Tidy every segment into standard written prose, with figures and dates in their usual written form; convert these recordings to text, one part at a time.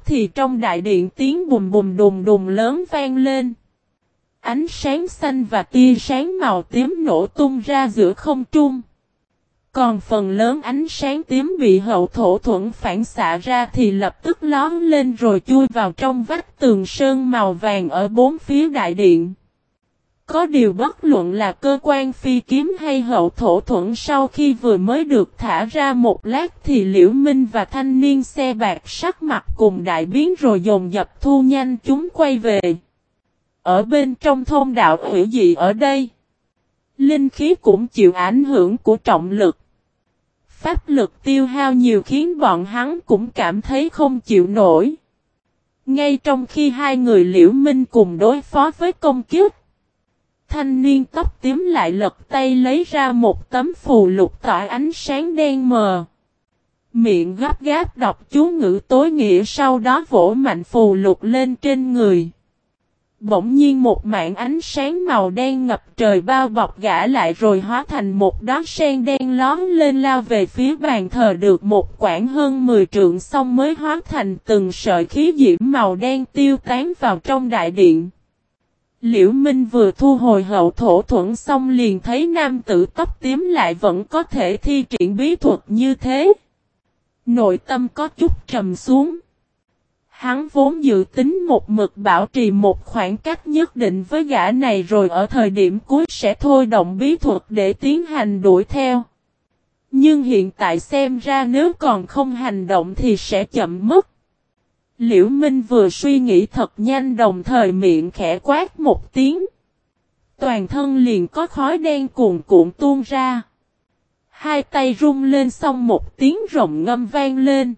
thì trong đại điện tiếng bùm bùm đùng đùng lớn vang lên. Ánh sáng xanh và tia sáng màu tím nổ tung ra giữa không trung. Còn phần lớn ánh sáng tím bị hậu thổ thuẫn phản xạ ra thì lập tức lóm lên rồi chui vào trong vách tường sơn màu vàng ở bốn phía đại điện. Có điều bất luận là cơ quan phi kiếm hay hậu thổ thuẫn sau khi vừa mới được thả ra một lát thì Liễu Minh và thanh niên xe bạc sắc mặt cùng đại biến rồi dồn dập thu nhanh chúng quay về. Ở bên trong thông đạo hủy dị ở đây, linh khí cũng chịu ảnh hưởng của trọng lực. Pháp lực tiêu hao nhiều khiến bọn hắn cũng cảm thấy không chịu nổi. Ngay trong khi hai người Liễu Minh cùng đối phó với công kiếp, thanh niên tóc tím lại lật tay lấy ra một tấm phù lục tỏa ánh sáng đen mờ. Miệng gấp gáp đọc chú ngữ tối nghĩa sau đó vỗ mạnh phù lục lên trên người. Bỗng nhiên một mảng ánh sáng màu đen ngập trời bao bọc gã lại rồi hóa thành một đóa sen đen lóm lên lao về phía bàn thờ được một quãng hơn 10 trượng xong mới hóa thành từng sợi khí diễm màu đen tiêu tán vào trong đại điện. Liễu Minh vừa thu hồi hậu thổ thuẫn xong liền thấy nam tử tóc tím lại vẫn có thể thi triển bí thuật như thế. Nội tâm có chút trầm xuống. Hắn vốn dự tính một mực bảo trì một khoảng cách nhất định với gã này rồi ở thời điểm cuối sẽ thôi động bí thuật để tiến hành đuổi theo. Nhưng hiện tại xem ra nếu còn không hành động thì sẽ chậm mất. Liễu Minh vừa suy nghĩ thật nhanh đồng thời miệng khẽ quát một tiếng. Toàn thân liền có khói đen cuồn cuộn tuôn ra. Hai tay rung lên xong một tiếng rồng ngâm vang lên.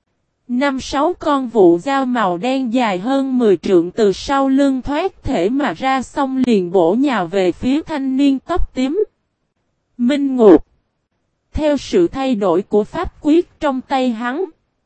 5-6 con vụ dao màu đen dài hơn 10 trượng từ sau lưng thoát thể mà ra xong liền bổ nhào về phía thanh niên tóc tím. Minh ngục. Theo sự thay đổi của pháp quyết trong tay hắn,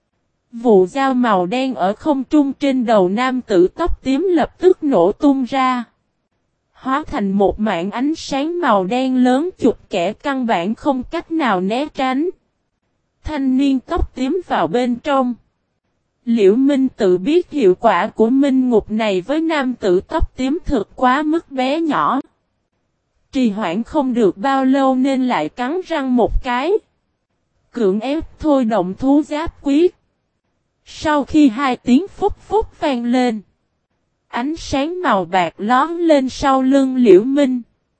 vụ dao màu đen ở không trung trên đầu nam tử tóc tím lập tức nổ tung ra. Hóa thành một mảng ánh sáng màu đen lớn chụp kẻ căn bản không cách nào né tránh. Thanh niên tóc tím vào bên trong. Liễu Minh tự biết hiệu quả của minh ngục này với nam tử tóc tím thực quá mức bé nhỏ. Trì hoãn không được bao lâu nên lại cắn răng một cái. Cưỡng ép thôi động thú giáp quyết. Sau khi hai tiếng phúc phúc vang lên, ánh sáng màu bạc lóm lên sau lưng Liễu Minh.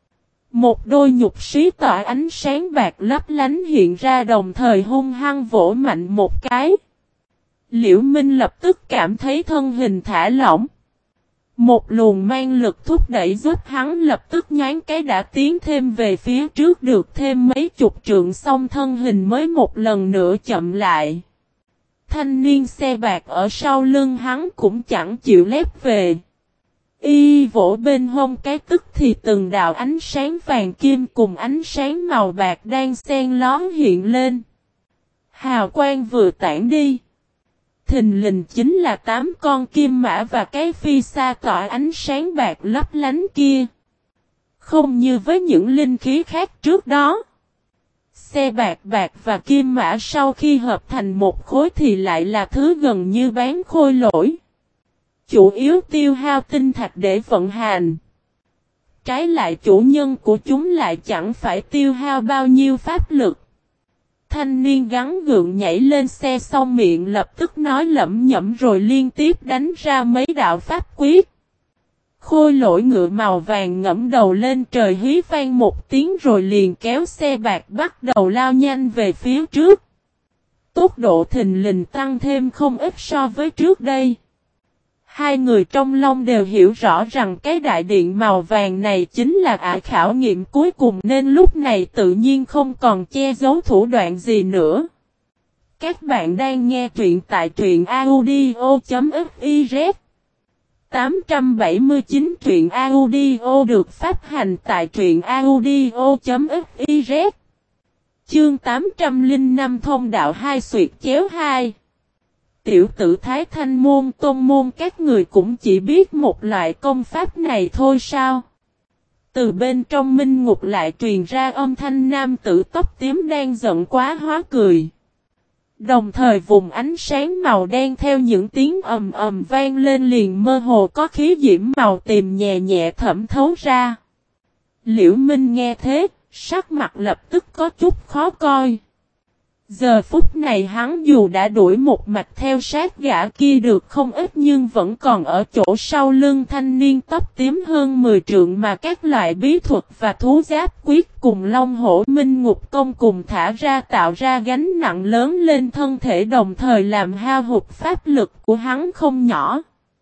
Một đôi nhục sĩ tỏa ánh sáng bạc lấp lánh hiện ra đồng thời hung hăng vỗ mạnh một cái. Liễu Minh lập tức cảm thấy thân hình thả lỏng. Một luồng mang lực thúc đẩy giúp hắn lập tức nhoáng cái đã tiến thêm về phía trước được thêm mấy chục trượng xong thân hình mới một lần nữa chậm lại. Thanh niên xe bạc ở sau lưng hắn cũng chẳng chịu lép về. Y vỗ bên hông cái tức thì từng đạo ánh sáng vàng kim cùng ánh sáng màu bạc đang xen lón hiện lên. Hào quang vừa tản đi. Thình lình chính là 8 con kim mã và cái phi sa tỏa ánh sáng bạc lấp lánh kia. Không như với những linh khí khác trước đó. Xe bạc bạc và kim mã sau khi hợp thành một khối thì lại là thứ gần như bán khôi lỗi. Chủ yếu tiêu hao tinh thạch để vận hành. Trái lại chủ nhân của chúng lại chẳng phải tiêu hao bao nhiêu pháp lực. Thanh niên gắn gượng nhảy lên xe xong miệng lập tức nói lẩm nhẩm rồi liên tiếp đánh ra mấy đạo pháp quyết. Khôi lỗi ngựa màu vàng ngẫm đầu lên trời hí vang một tiếng rồi liền kéo xe bạc bắt đầu lao nhanh về phía trước. Tốc độ thình lình tăng thêm không ít so với trước đây. Hai người trong lòng đều hiểu rõ rằng cái đại điện màu vàng này chính là khảo nghiệm cuối cùng nên lúc này tự nhiên không còn che giấu thủ đoạn gì nữa. Các bạn đang nghe truyện tại truyện audio.fiz 879 truyện audio được phát hành tại truyện audio.fiz Chương 805 Thông đạo 2 xuyệt chéo 2 Tiểu tử Thái Thanh môn tôn môn các người cũng chỉ biết một loại công pháp này thôi sao? Từ bên trong minh ngục lại truyền ra âm thanh nam tử tóc tím đang giận quá hóa cười. Đồng thời vùng ánh sáng màu đen theo những tiếng ầm ầm vang lên liền mơ hồ có khí diễm màu tím nhẹ nhẹ thẩm thấu ra. Liễu Minh nghe thế, sắc mặt lập tức có chút khó coi. Giờ phút này hắn dù đã đuổi một mạch theo sát gã kia được không ít nhưng vẫn còn ở chỗ sau lưng thanh niên tóc tím hơn 10 trượng mà các loại bí thuật và thú giáp quyết cùng Long Hổ Minh Ngục Công cùng thả ra tạo ra gánh nặng lớn lên thân thể đồng thời làm hao hụt pháp lực của hắn không nhỏ.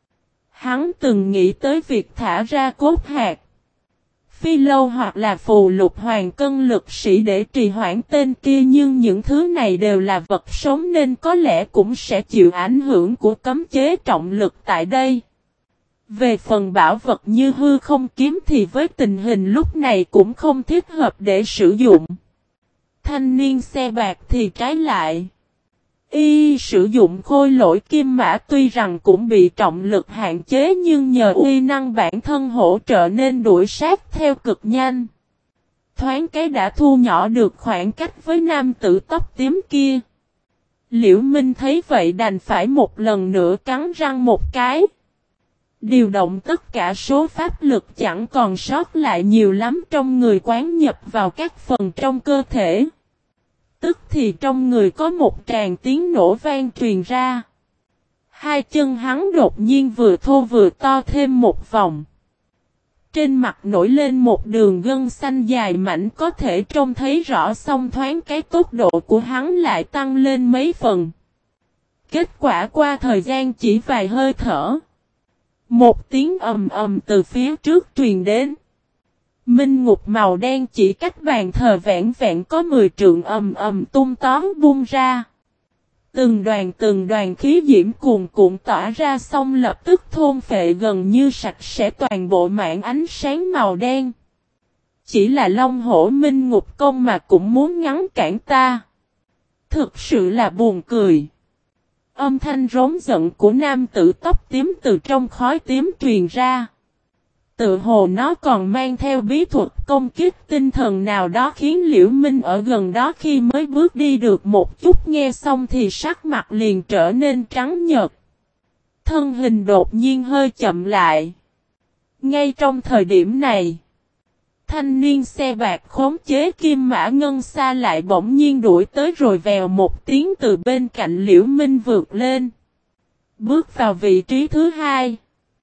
Hắn từng nghĩ tới việc thả ra cốt hạt, phi lâu hoặc là phù lục hoàng cân lực sĩ để trì hoãn tên kia nhưng những thứ này đều là vật sống nên có lẽ cũng sẽ chịu ảnh hưởng của cấm chế trọng lực tại đây. Về phần bảo vật như hư không kiếm thì với tình hình lúc này cũng không thích hợp để sử dụng. Thanh niên xe bạc thì trái lại. Y sử dụng khôi lỗi kim mã tuy rằng cũng bị trọng lực hạn chế nhưng nhờ uy năng bản thân hỗ trợ nên đuổi sát theo cực nhanh. Thoáng cái đã thu nhỏ được khoảng cách với nam tử tóc tím kia. Liễu Minh thấy vậy đành phải một lần nữa cắn răng một cái. Điều động tất cả số pháp lực chẳng còn sót lại nhiều lắm trong người quán nhập vào các phần trong cơ thể. Tức thì trong người có một tràng tiếng nổ vang truyền ra. Hai chân hắn đột nhiên vừa thô vừa to thêm một vòng. Trên mặt nổi lên một đường gân xanh dài mảnh có thể trông thấy rõ song thoáng cái tốc độ của hắn lại tăng lên mấy phần. Kết quả qua thời gian chỉ vài hơi thở. Một tiếng ầm ầm từ phía trước truyền đến. Minh ngục màu đen chỉ cách bàn thờ vẹn vẹn có 10 trượng ầm ầm tung tóm bung ra. Từng đoàn khí diễm cuồn cuộn tỏa ra xong lập tức thôn phệ gần như sạch sẽ toàn bộ mảng ánh sáng màu đen. Chỉ là Long Hổ Minh Ngục Công mà cũng muốn ngăn cản ta. Thực sự là buồn cười. Âm thanh rống giận của nam tử tóc tím từ trong khói tím truyền ra. Tự hồ nó còn mang theo bí thuật công kích tinh thần nào đó khiến Liễu Minh ở gần đó khi mới bước đi được một chút nghe xong thì sắc mặt liền trở nên trắng nhợt. Thân hình đột nhiên hơi chậm lại. Ngay trong thời điểm này, thanh niên xe bạc khống chế kim mã ngân xa lại bỗng nhiên đuổi tới rồi vèo một tiếng từ bên cạnh Liễu Minh vượt lên. Bước vào vị trí thứ hai.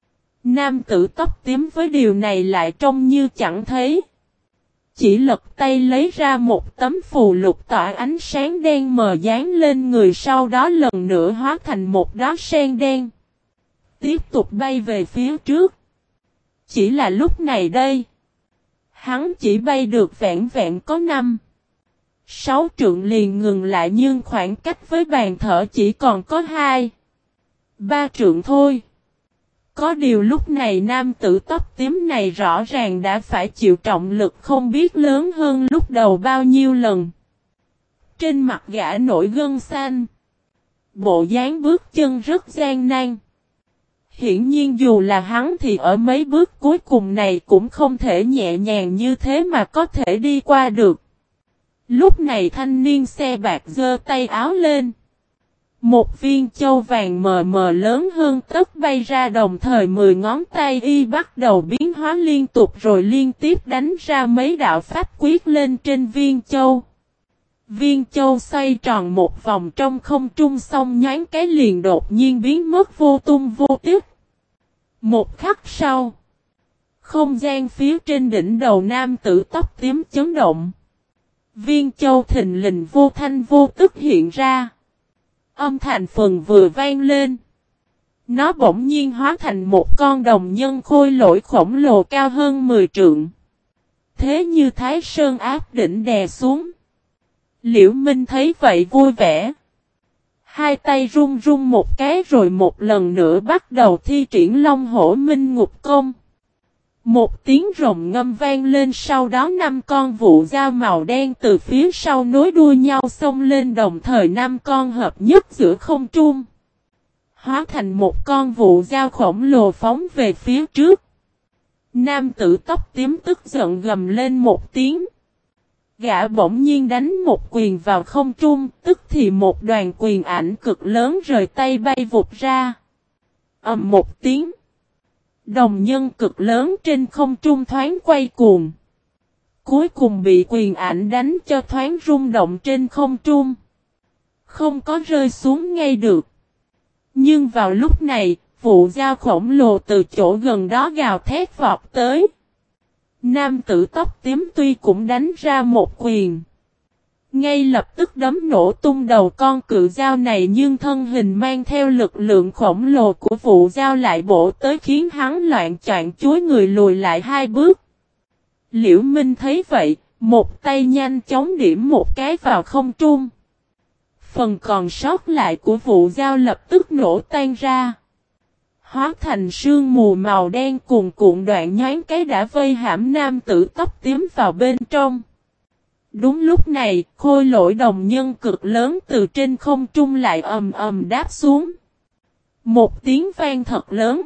Nam tử tóc tím với điều này lại trông như chẳng thấy. Chỉ lật tay lấy ra một tấm phù lục tỏa ánh sáng đen mờ dán lên người sau đó lần nữa hóa thành một đóa sen đen. Tiếp tục bay về phía trước. Chỉ là lúc này đây. Hắn chỉ bay được vẹn vẹn có 5-6 trượng liền ngừng lại nhưng khoảng cách với bàn thờ chỉ còn có 2-3 trượng thôi. Có điều lúc này nam tử tóc tím này rõ ràng đã phải chịu trọng lực không biết lớn hơn lúc đầu bao nhiêu lần. Trên mặt gã nổi gân xanh. Bộ dáng bước chân rất gian nan. Hiển nhiên dù là hắn thì ở mấy bước cuối cùng này cũng không thể nhẹ nhàng như thế mà có thể đi qua được. Lúc này thanh niên xe bạc giơ tay áo lên. Một viên châu vàng mờ mờ lớn hơn tất bay ra đồng thời 10 ngón tay y bắt đầu biến hóa liên tục rồi liên tiếp đánh ra mấy đạo pháp quyết lên trên viên châu. Viên châu xoay tròn một vòng trong không trung xong nhoáng cái liền đột nhiên biến mất vô tung vô tích. Một khắc sau, không gian phía trên đỉnh đầu nam tử tóc tím chấn động. Viên châu thình lình vô thanh vô tức hiện ra. Âm thanh phần vừa vang lên. Nó bỗng nhiên hóa thành một con đồng nhân khôi lỗi khổng lồ cao hơn 10 trượng. Thế như Thái Sơn áp đỉnh đè xuống. Liễu Minh thấy vậy vui vẻ. Hai tay run run một cái rồi một lần nữa bắt đầu thi triển Long Hổ Minh Ngục Công. Một tiếng rồng ngâm vang lên sau đó 5 con vụ dao màu đen từ phía sau nối đuôi nhau xông lên đồng thời 5 con hợp nhất giữa không trung. Hóa thành một con vụ dao khổng lồ phóng về phía trước. Nam tử tóc tím tức giận gầm lên một tiếng. Gã bỗng nhiên đánh một quyền vào không trung, tức thì một đoàn quyền ảnh cực lớn rời tay bay vụt ra. Ầm một tiếng. Đồng nhân cực lớn trên không trung thoáng quay cuồng. Cuối cùng bị quyền ảnh đánh cho thoáng rung động trên không trung. Không có rơi xuống ngay được. Nhưng vào lúc này, vụ dao khổng lồ từ chỗ gần đó gào thét vọt tới. Nam tử tóc tím tuy cũng đánh ra một quyền. Ngay lập tức đấm nổ tung đầu con cự dao này, nhưng thân hình mang theo lực lượng khổng lồ của vụ dao lại bổ tới khiến hắn loạn choạng chúi người lùi lại 2 bước. Liễu Minh thấy vậy, một tay nhanh chóng điểm một cái vào không trung. Phần còn sót lại của vụ dao lập tức nổ tan ra. Hóa thành sương mù màu đen cuồn cuộn, đoạn nhoáng cái đã vây hãm nam tử tóc tím vào bên trong. Đúng lúc này, khôi lỗi đồng nhân cực lớn từ trên không trung lại ầm ầm đáp xuống. Một tiếng vang thật lớn.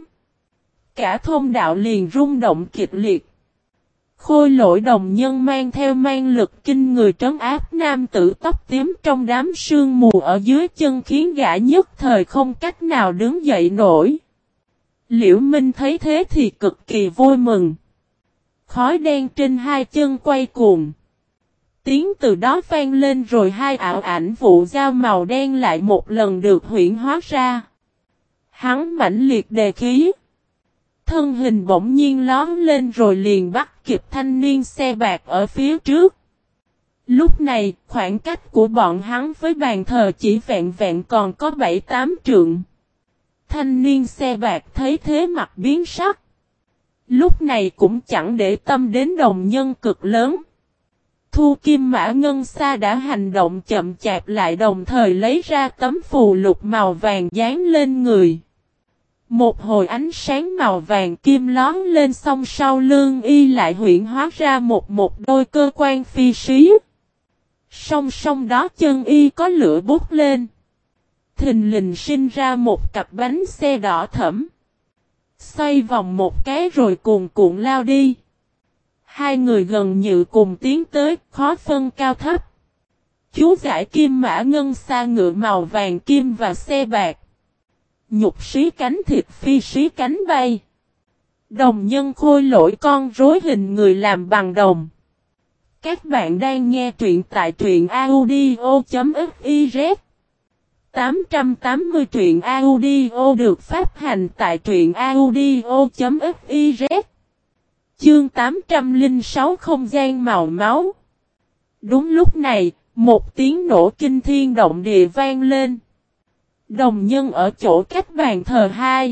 Cả thông đạo liền rung động kịch liệt. Khôi lỗi đồng nhân mang theo mang lực kinh người trấn áp nam tử tóc tím trong đám sương mù ở dưới chân, khiến gã nhất thời không cách nào đứng dậy nổi. Liễu Minh thấy thế thì cực kỳ vui mừng. Khói đen trên 2 chân quay cuồng. Tiếng từ đó vang lên, rồi 2 ảo ảnh vụ dao màu đen lại một lần được huyễn hóa ra. Hắn mãnh liệt đề khí. Thân hình bỗng nhiên lóm lên rồi liền bắt kịp thanh niên xe bạc ở phía trước. Lúc này, khoảng cách của bọn hắn với bàn thờ chỉ vẹn vẹn còn có 7-8 trượng. Thanh niên xe bạc thấy thế mặt biến sắc. Lúc này cũng chẳng để tâm đến đồng nhân cực lớn. Thu Kim Mã Ngân Sa đã hành động chậm chạp lại, đồng thời lấy ra tấm phù lục màu vàng dán lên người. Một hồi ánh sáng màu vàng kim lón lên, song sau lưng y lại huyễn hóa ra một đôi cơ quan phi xí. Song song đó chân y có lửa bút lên. Thình lình sinh ra một cặp bánh xe đỏ thẫm. Xoay vòng một cái rồi cuồn cuộn lao đi. 2 người gần như cùng tiến tới, khó phân cao thấp. Chú giải Kim Mã Ngân Sa ngựa màu vàng kim và xe bạc. Nhục xí cánh thịt, phi xí cánh bay. Đồng nhân khôi lỗi con rối hình người làm bằng đồng. Các bạn đang nghe truyện tại truyện audio.fiz. 880 truyện audio được phát hành tại truyện audio.fiz. Chương 806 không gian màu máu. Đúng lúc này, một tiếng nổ kinh thiên động địa vang lên. Đồng nhân ở chỗ cách bàn thờ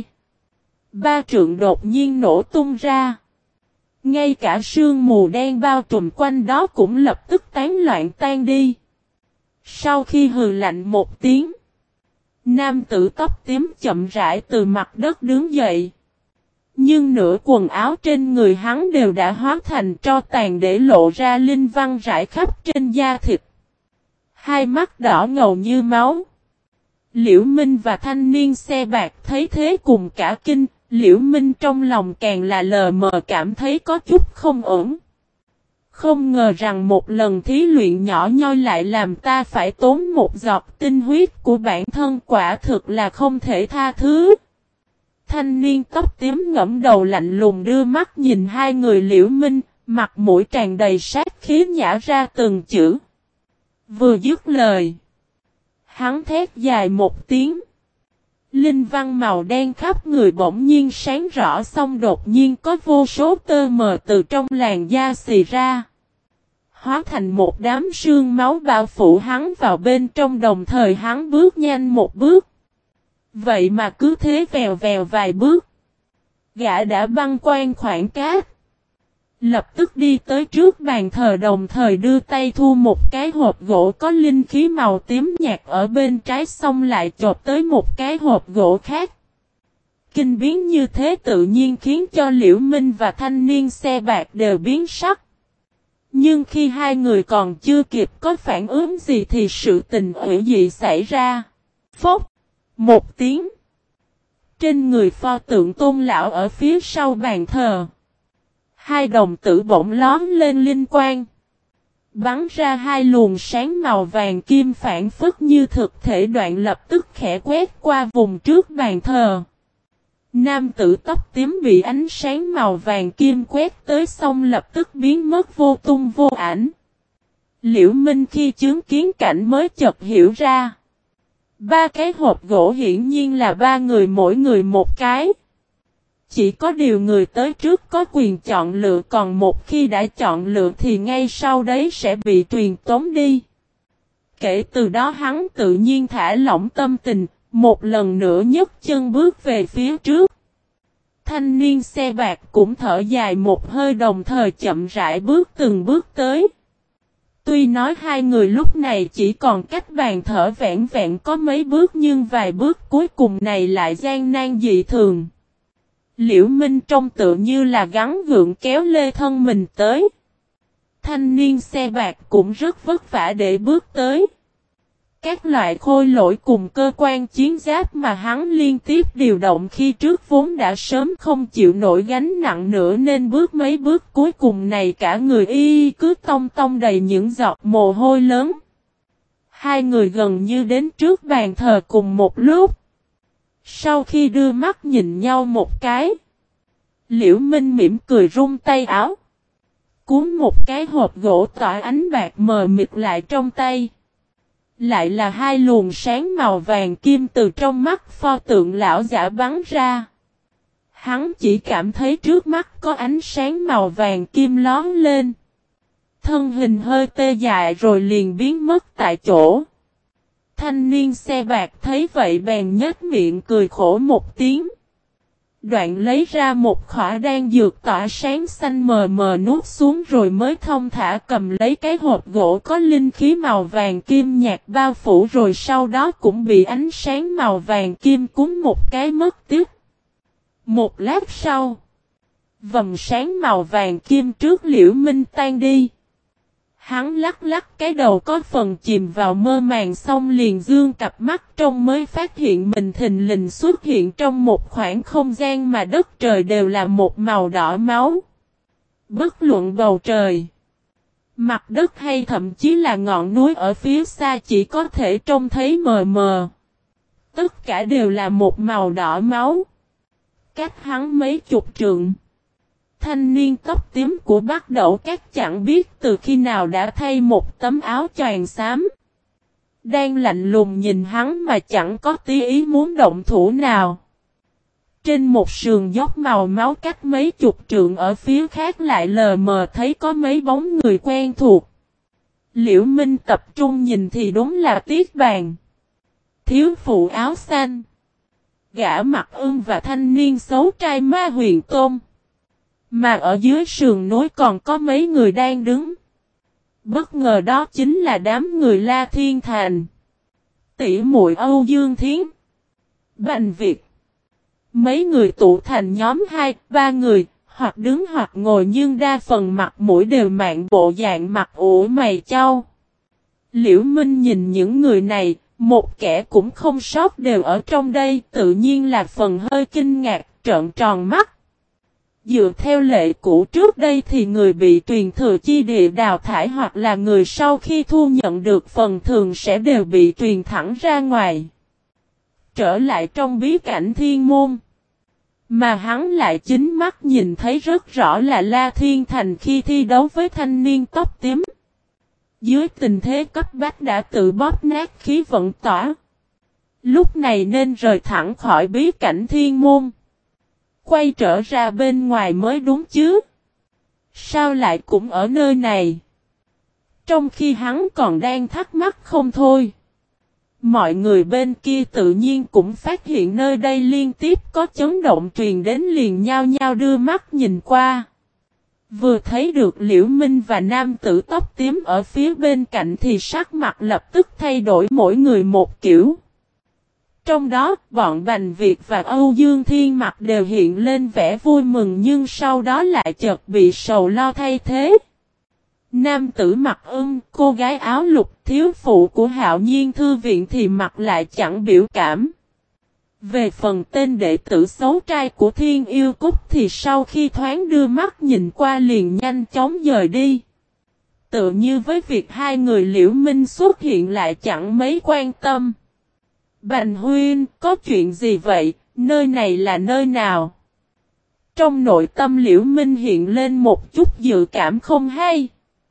2-3 trượng đột nhiên nổ tung ra. Ngay cả sương mù đen bao trùm quanh đó cũng lập tức tán loạn tan đi. Sau khi hừ lạnh một tiếng, nam tử tóc tím chậm rãi từ mặt đất đứng dậy. Nhưng nửa quần áo trên người hắn đều đã hóa thành tro tàn, để lộ ra linh văn rải khắp trên da thịt. 2 mắt đỏ ngầu như máu. Liễu Minh và thanh niên xe bạc thấy thế cùng cả kinh. Liễu Minh trong lòng càng là lờ mờ cảm thấy có chút không ổn. Không ngờ rằng một lần thí luyện nhỏ nhoi lại làm ta phải tốn một giọt tinh huyết của bản thân, quả thực là không thể tha thứ. Thanh niên tóc tím ngẫm đầu lạnh lùng đưa mắt nhìn 2 người Liễu Minh, mặt mũi tràn đầy sát khí nhả ra từng chữ. Vừa dứt lời, hắn thét dài một tiếng. Linh văn màu đen khắp người bỗng nhiên sáng rõ, xong đột nhiên có vô số tơ mờ từ trong làn da xì ra. Hóa thành một đám sương máu bao phủ hắn vào bên trong, đồng thời hắn bước nhanh một bước. Vậy mà cứ thế vèo vèo vài bước, gã đã băng qua khoảng cát. Lập tức đi tới trước bàn thờ, đồng thời đưa tay thu một cái hộp gỗ có linh khí màu tím nhạt ở bên trái, xong lại chộp tới một cái hộp gỗ khác. Kinh biến như thế tự nhiên khiến cho Liễu Minh và thanh niên xe bạc đều biến sắc. Nhưng khi 2 người còn chưa kịp có phản ứng gì thì sự tình hủy dị xảy ra. Phốc! Một tiếng. Trên người pho tượng Tôn lão ở phía sau bàn thờ, 2 đồng tử bỗng lóm lên linh quang. Bắn ra hai luồng sáng màu vàng kim phản phất như thực thể đoạn lập tức khẽ quét qua vùng trước bàn thờ. Nam tử tóc tím bị ánh sáng màu vàng kim quét tới xong lập tức biến mất vô tung vô ảnh. Liễu Minh khi chứng kiến cảnh mới chợt hiểu ra. Ba cái hộp gỗ hiển nhiên là ba người mỗi người một cái. Chỉ có điều người tới trước có quyền chọn lựa, còn một khi đã chọn lựa thì ngay sau đấy sẽ bị truyền tống đi. Kể từ đó hắn tự nhiên thả lỏng tâm tình, một lần nữa nhấc chân bước về phía trước. Thanh niên xe bạc cũng thở dài một hơi đồng thời chậm rãi bước từng bước tới. Tuy nói hai người lúc này chỉ còn cách bàn thở vẹn vẹn có mấy bước nhưng vài bước cuối cùng này lại gian nan dị thường. Liễu Minh trông tự như là gắng gượng kéo lê thân mình tới. Thanh niên xe bạc cũng rất vất vả để bước tới. Các loại khôi lỗi cùng cơ quan chiến giáp mà hắn liên tiếp điều động khi trước vốn đã sớm không chịu nổi gánh nặng nữa nên bước mấy bước cuối cùng này cả người cứ tông tông đầy những giọt mồ hôi lớn. Hai người gần như đến trước bàn thờ cùng một lúc. Sau khi đưa mắt nhìn nhau một cái, Liễu Minh mỉm cười rung tay áo. Cuốn một cái hộp gỗ tỏa ánh bạc mờ mịt lại trong tay. Lại là hai luồng sáng màu vàng kim từ trong mắt pho tượng lão giả bắn ra. Hắn chỉ cảm thấy trước mắt có ánh sáng màu vàng kim lóe lên. Thân hình hơi tê dại rồi liền biến mất tại chỗ. Thanh niên xe bạc thấy vậy bèn nhếch miệng cười khổ một tiếng. Đoạn lấy ra một khỏa đan dược tỏa sáng xanh mờ mờ nuốt xuống rồi mới thông thả cầm lấy cái hộp gỗ có linh khí màu vàng kim nhạt bao phủ rồi sau đó cũng bị ánh sáng màu vàng kim cuốn một cái mất tiếc. Một lát sau, vầng sáng màu vàng kim trước Liễu Minh tan đi. Hắn lắc lắc cái đầu có phần chìm vào mơ màng xong liền dương cặp mắt trong mới phát hiện mình thình lình xuất hiện trong một khoảng không gian mà đất trời đều là một màu đỏ máu. Bất luận bầu trời, mặt đất hay thậm chí là ngọn núi ở phía xa chỉ có thể trông thấy mờ mờ. Tất cả đều là một màu đỏ máu. Cách hắn mấy chục trượng. Thanh niên tóc tím của Bắc Đẩu Các chẳng biết từ khi nào đã thay một tấm áo choàng xám. Đang lạnh lùng nhìn hắn mà chẳng có tí ý muốn động thủ nào. Trên một sườn dốc màu máu cách mấy chục trượng ở phía khác lại lờ mờ thấy có mấy bóng người quen thuộc. Liễu Minh tập trung nhìn thì đúng là Tiết Bàn, thiếu phụ áo xanh, gã Mặc Ưng và thanh niên xấu trai Ma Huyền Tôn. Mà ở dưới sườn núi còn có mấy người đang đứng. Bất ngờ đó chính là đám người La Thiên Thành, tỷ muội Âu Dương Thiến, Bành Việt. Mấy người tụ thành nhóm 2-3 người, hoặc đứng hoặc ngồi nhưng đa phần mặt mũi đều mạn bộ dạng mặt ủ mày chau. Liễu Minh nhìn những người này, một kẻ cũng không sót đều ở trong đây, tự nhiên là phần hơi kinh ngạc, trợn tròn mắt. Dựa theo lệ cũ trước đây thì người bị truyền thừa chi địa đào thải hoặc là người sau khi thu nhận được phần thường sẽ đều bị truyền thẳng ra ngoài. Trở lại trong bí cảnh thiên môn. Mà hắn lại chính mắt nhìn thấy rất rõ là La Thiên Thành khi thi đấu với thanh niên tóc tím. Dưới tình thế cấp bách đã tự bóp nát khí vận tỏa. Lúc này nên rời thẳng khỏi bí cảnh thiên môn. Quay trở ra bên ngoài mới đúng chứ. Sao lại cũng ở nơi này? Trong khi hắn còn đang thắc mắc không thôi. Mọi người bên kia tự nhiên cũng phát hiện nơi đây liên tiếp có chấn động truyền đến liền nhao nhao đưa mắt nhìn qua. Vừa thấy được Liễu Minh và nam tử tóc tím ở phía bên cạnh thì sắc mặt lập tức thay đổi mỗi người một kiểu. Trong đó, bọn Bành Việt và Âu Dương Thiên mặt đều hiện lên vẻ vui mừng nhưng sau đó lại chợt bị sầu lo thay thế. Nam tử Mặc Ưng, cô gái áo lục thiếu phụ của Hạo Nhiên Thư Viện thì mặt lại chẳng biểu cảm. Về phần tên đệ tử xấu trai của Thiên Yêu Cúc thì sau khi thoáng đưa mắt nhìn qua liền nhanh chóng dời đi. Tự như với việc hai người Liễu Minh xuất hiện lại chẳng mấy quan tâm. Bành huynh, có chuyện gì vậy, nơi này là nơi nào? Trong nội tâm Liễu Minh hiện lên một chút dự cảm không hay.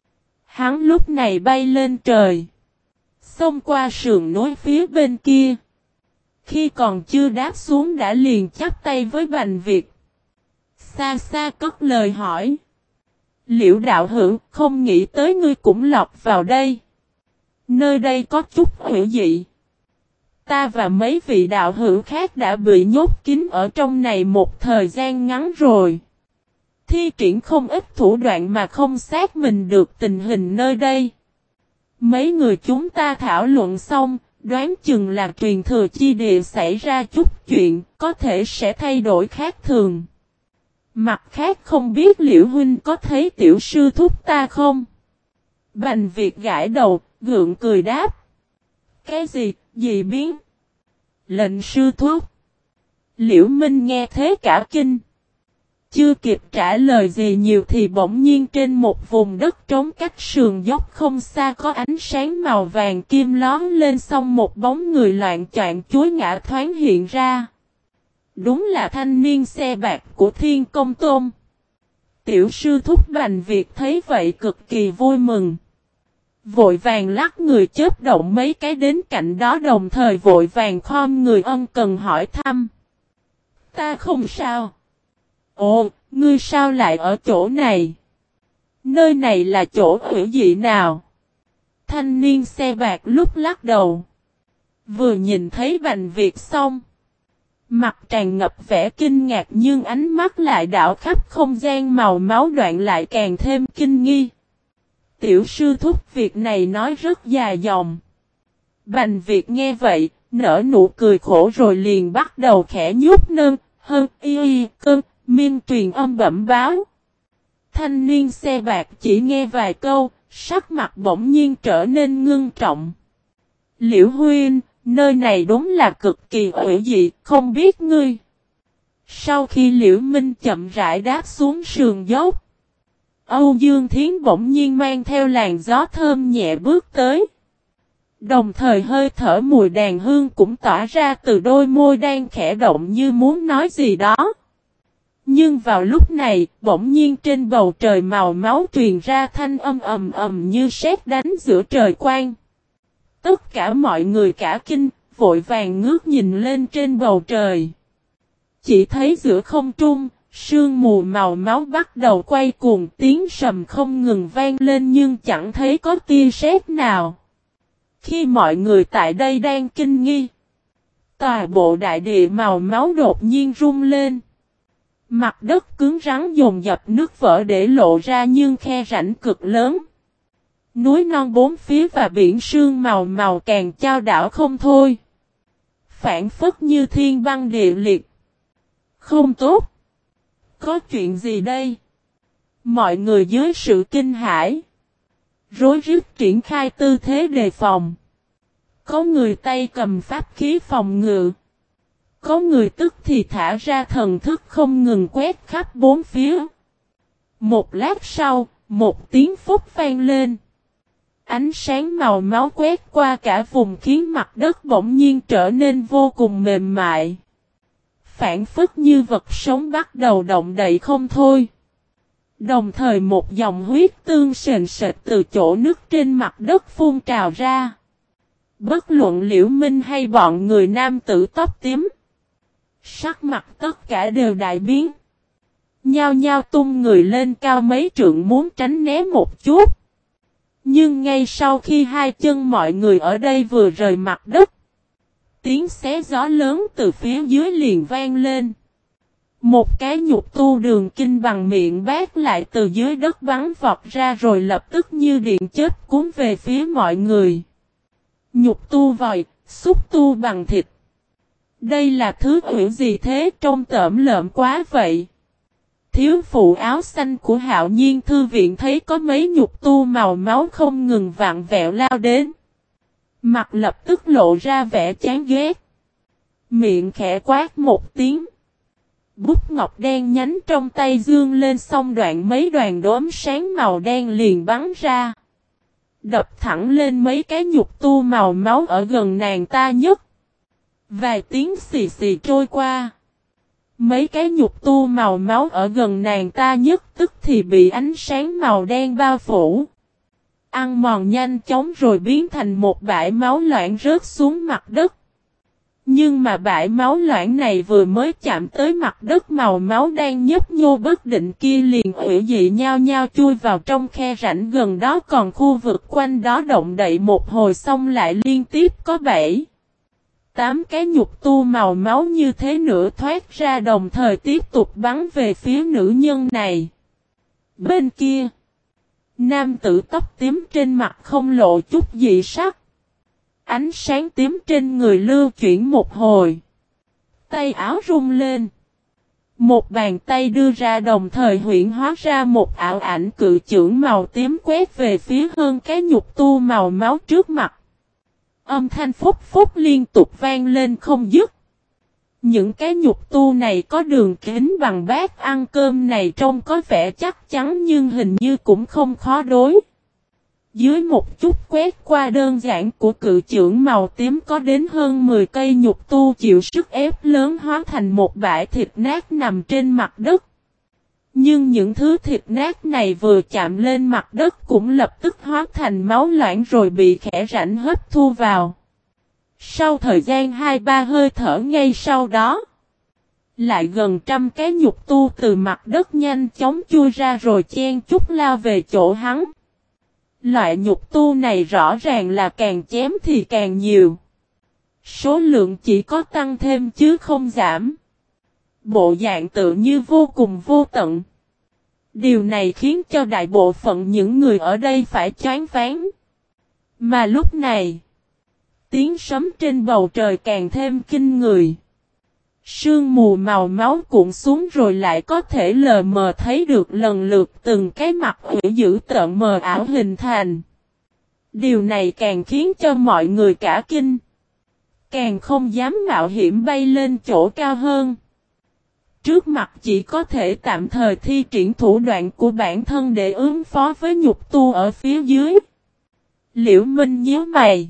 Hắn lúc này bay lên trời, xông qua sườn núi phía bên kia. Khi còn chưa đáp xuống đã liền chắp tay với Bành Việt. Xa xa cất lời hỏi. Liễu đạo hữu, không nghĩ tới ngươi cũng lọt vào đây. Nơi đây có chút hữu dị. Ta và mấy vị đạo hữu khác đã bị nhốt kín ở trong này một thời gian ngắn rồi. Thi triển không ít thủ đoạn mà không xác minh được tình hình nơi đây. Mấy người chúng ta thảo luận xong, đoán chừng là truyền thừa chi địa xảy ra chút chuyện, có thể sẽ thay đổi khác thường. Mặt khác không biết Liễu huynh có thấy tiểu sư thúc ta không? Bành Việt gãi đầu, gượng cười đáp. Cái gì, gì biến? Lệnh sư thúc. Liễu Minh nghe thế cả kinh. Chưa kịp trả lời gì nhiều thì bỗng nhiên trên một vùng đất trống cách sườn dốc không xa có ánh sáng màu vàng kim lón lên, xong một bóng người loạn choạng chuối ngã thoáng hiện ra. Đúng là thanh niên xe bạc của Thiên Công Tôn. Tiểu sư thúc Bành Việt thấy vậy cực kỳ vui mừng. Vội vàng lắc người chớp động mấy cái đến cạnh đó, đồng thời vội vàng khom người ân cần hỏi thăm. Ta không sao. Ồ, ngươi sao lại ở chỗ này? Nơi này là chỗ hữu dị nào? Thanh niên xe bạc lúc lắc đầu. Vừa nhìn thấy Bành Việt xong, mặt tràn ngập vẻ kinh ngạc, nhưng ánh mắt lại đảo khắp không gian màu máu đoạn lại càng thêm kinh nghi. Tiểu sư thúc việc này nói rất dài dòng. Bành Việt nghe vậy, nở nụ cười khổ rồi liền bắt đầu khẽ nhút nâng, hơn y cơn, miên truyền âm bẩm báo. Thanh niên xe bạc chỉ nghe vài câu, sắc mặt bỗng nhiên trở nên ngưng trọng. Liễu huynh, nơi này đúng là cực kỳ hữu dị, không biết ngươi. Sau khi Liễu Minh chậm rãi đáp xuống sườn dốc, Âu Dương Thiến bỗng nhiên mang theo làn gió thơm nhẹ bước tới. Đồng thời hơi thở mùi đàn hương cũng tỏa ra từ đôi môi đang khẽ động như muốn nói gì đó. Nhưng vào lúc này, bỗng nhiên trên bầu trời màu máu truyền ra thanh âm ầm ầm như sét đánh giữa trời quang. Tất cả mọi người cả kinh, vội vàng ngước nhìn lên trên bầu trời. Chỉ thấy giữa không trung, sương mù màu máu bắt đầu quay cuồng, tiếng sầm không ngừng vang lên nhưng chẳng thấy có tia sét nào. Khi mọi người tại đây đang kinh nghi, toàn bộ đại địa màu máu đột nhiên rung lên. Mặt đất cứng rắn dồn dập nước vỡ để lộ ra nhưng khe rãnh cực lớn. Núi non bốn phía và biển sương màu màu càng chao đảo không thôi. Phản phất như thiên băng địa liệt. Không tốt. Có chuyện gì đây? Mọi người dưới sự kinh hãi, rối rít triển khai tư thế đề phòng. Có người tay cầm pháp khí phòng ngự. Có người tức thì thả ra thần thức không ngừng quét khắp bốn phía. Một lát sau, một tiếng phúc vang lên. Ánh sáng màu máu quét qua cả vùng khiến mặt đất bỗng nhiên trở nên vô cùng mềm mại. Phản phất như vật sống bắt đầu động đậy không thôi. Đồng thời một dòng huyết tương sền sệt từ chỗ nước trên mặt đất phun trào ra. Bất luận Liễu Minh hay bọn người nam tử tóc tím, sắc mặt tất cả đều đại biến. Nhao nhao tung người lên cao mấy trượng muốn tránh né một chút. Nhưng ngay sau khi hai chân mọi người ở đây vừa rời mặt đất, tiếng xé gió lớn từ phía dưới liền vang lên. Một cái nhục tu đường kinh bằng miệng bát lại từ dưới đất bắn vọt ra rồi lập tức như điện chớp cuốn về phía mọi người. Nhục tu vòi, xúc tu bằng thịt. Đây là thứ hữu gì thế, trông tởm lợm quá vậy? Thiếu phụ áo xanh của Hạo Nhiên thư viện thấy có mấy nhục tu màu máu không ngừng vặn vẹo lao đến. Mặt lập tức lộ ra vẻ chán ghét. Miệng khẽ quát một tiếng. Bút ngọc đen nhánh trong tay dương lên, xong mấy đoàn đốm sáng màu đen liền bắn ra. Đập thẳng lên mấy cái nhục tu màu máu ở gần nàng ta nhất. Vài tiếng xì xì trôi qua. Mấy cái nhục tu màu máu ở gần nàng ta nhất tức thì bị ánh sáng màu đen bao phủ. Ăn mòn nhanh chóng rồi biến thành một bãi máu loãng rớt xuống mặt đất. Nhưng mà bãi máu loãng này vừa mới chạm tới mặt đất màu máu đang nhấp nhô bất định kia liền ủy dị nhao nhao chui vào trong khe rãnh gần đó, còn khu vực quanh đó động đậy một hồi xong lại liên tiếp có 7-8 cái nhục tu màu máu như thế nữa thoát ra đồng thời tiếp tục bắn về phía nữ nhân này. Bên kia, nam tử tóc tím trên mặt không lộ chút dị sắc. Ánh sáng tím trên người lưu chuyển một hồi. Tay áo rung lên. Một bàn tay đưa ra đồng thời huyễn hóa ra một ảo ảnh cự chưởng màu tím quét về phía hơn cái nhục tu màu máu trước mặt. Âm thanh phúc phúc liên tục vang lên không dứt. Những cái nhục tu này có đường kính bằng bát ăn cơm này trông có vẻ chắc chắn nhưng hình như cũng không khó đối. Dưới một chút quét qua đơn giản của cự chưởng màu tím có đến hơn 10 cây nhục tu chịu sức ép lớn hóa thành một bãi thịt nát nằm trên mặt đất. Nhưng những thứ thịt nát này vừa chạm lên mặt đất cũng lập tức hóa thành máu loãng rồi bị kẽ rãnh hấp thu vào. Sau thời gian 2-3 hơi thở ngay sau đó, lại gần trăm cái nhục tu từ mặt đất nhanh chóng chui ra rồi chen chúc lao về chỗ hắn. Loại nhục tu này rõ ràng là càng chém thì càng nhiều. Số lượng chỉ có tăng thêm chứ không giảm. Bộ dạng tự như vô cùng vô tận. Điều này khiến cho đại bộ phận những người ở đây phải choáng váng. Mà lúc này, tiếng sấm trên bầu trời càng thêm kinh người. Sương mù màu máu cuộn xuống rồi lại có thể lờ mờ thấy được lần lượt từng cái mặt hủy dữ tợn mờ ảo hình thành. Điều này càng khiến cho mọi người cả kinh. Càng không dám mạo hiểm bay lên chỗ cao hơn. Trước mặt chỉ có thể tạm thời thi triển thủ đoạn của bản thân để ứng phó với nhục tu ở phía dưới. Liễu Minh nhíu mày.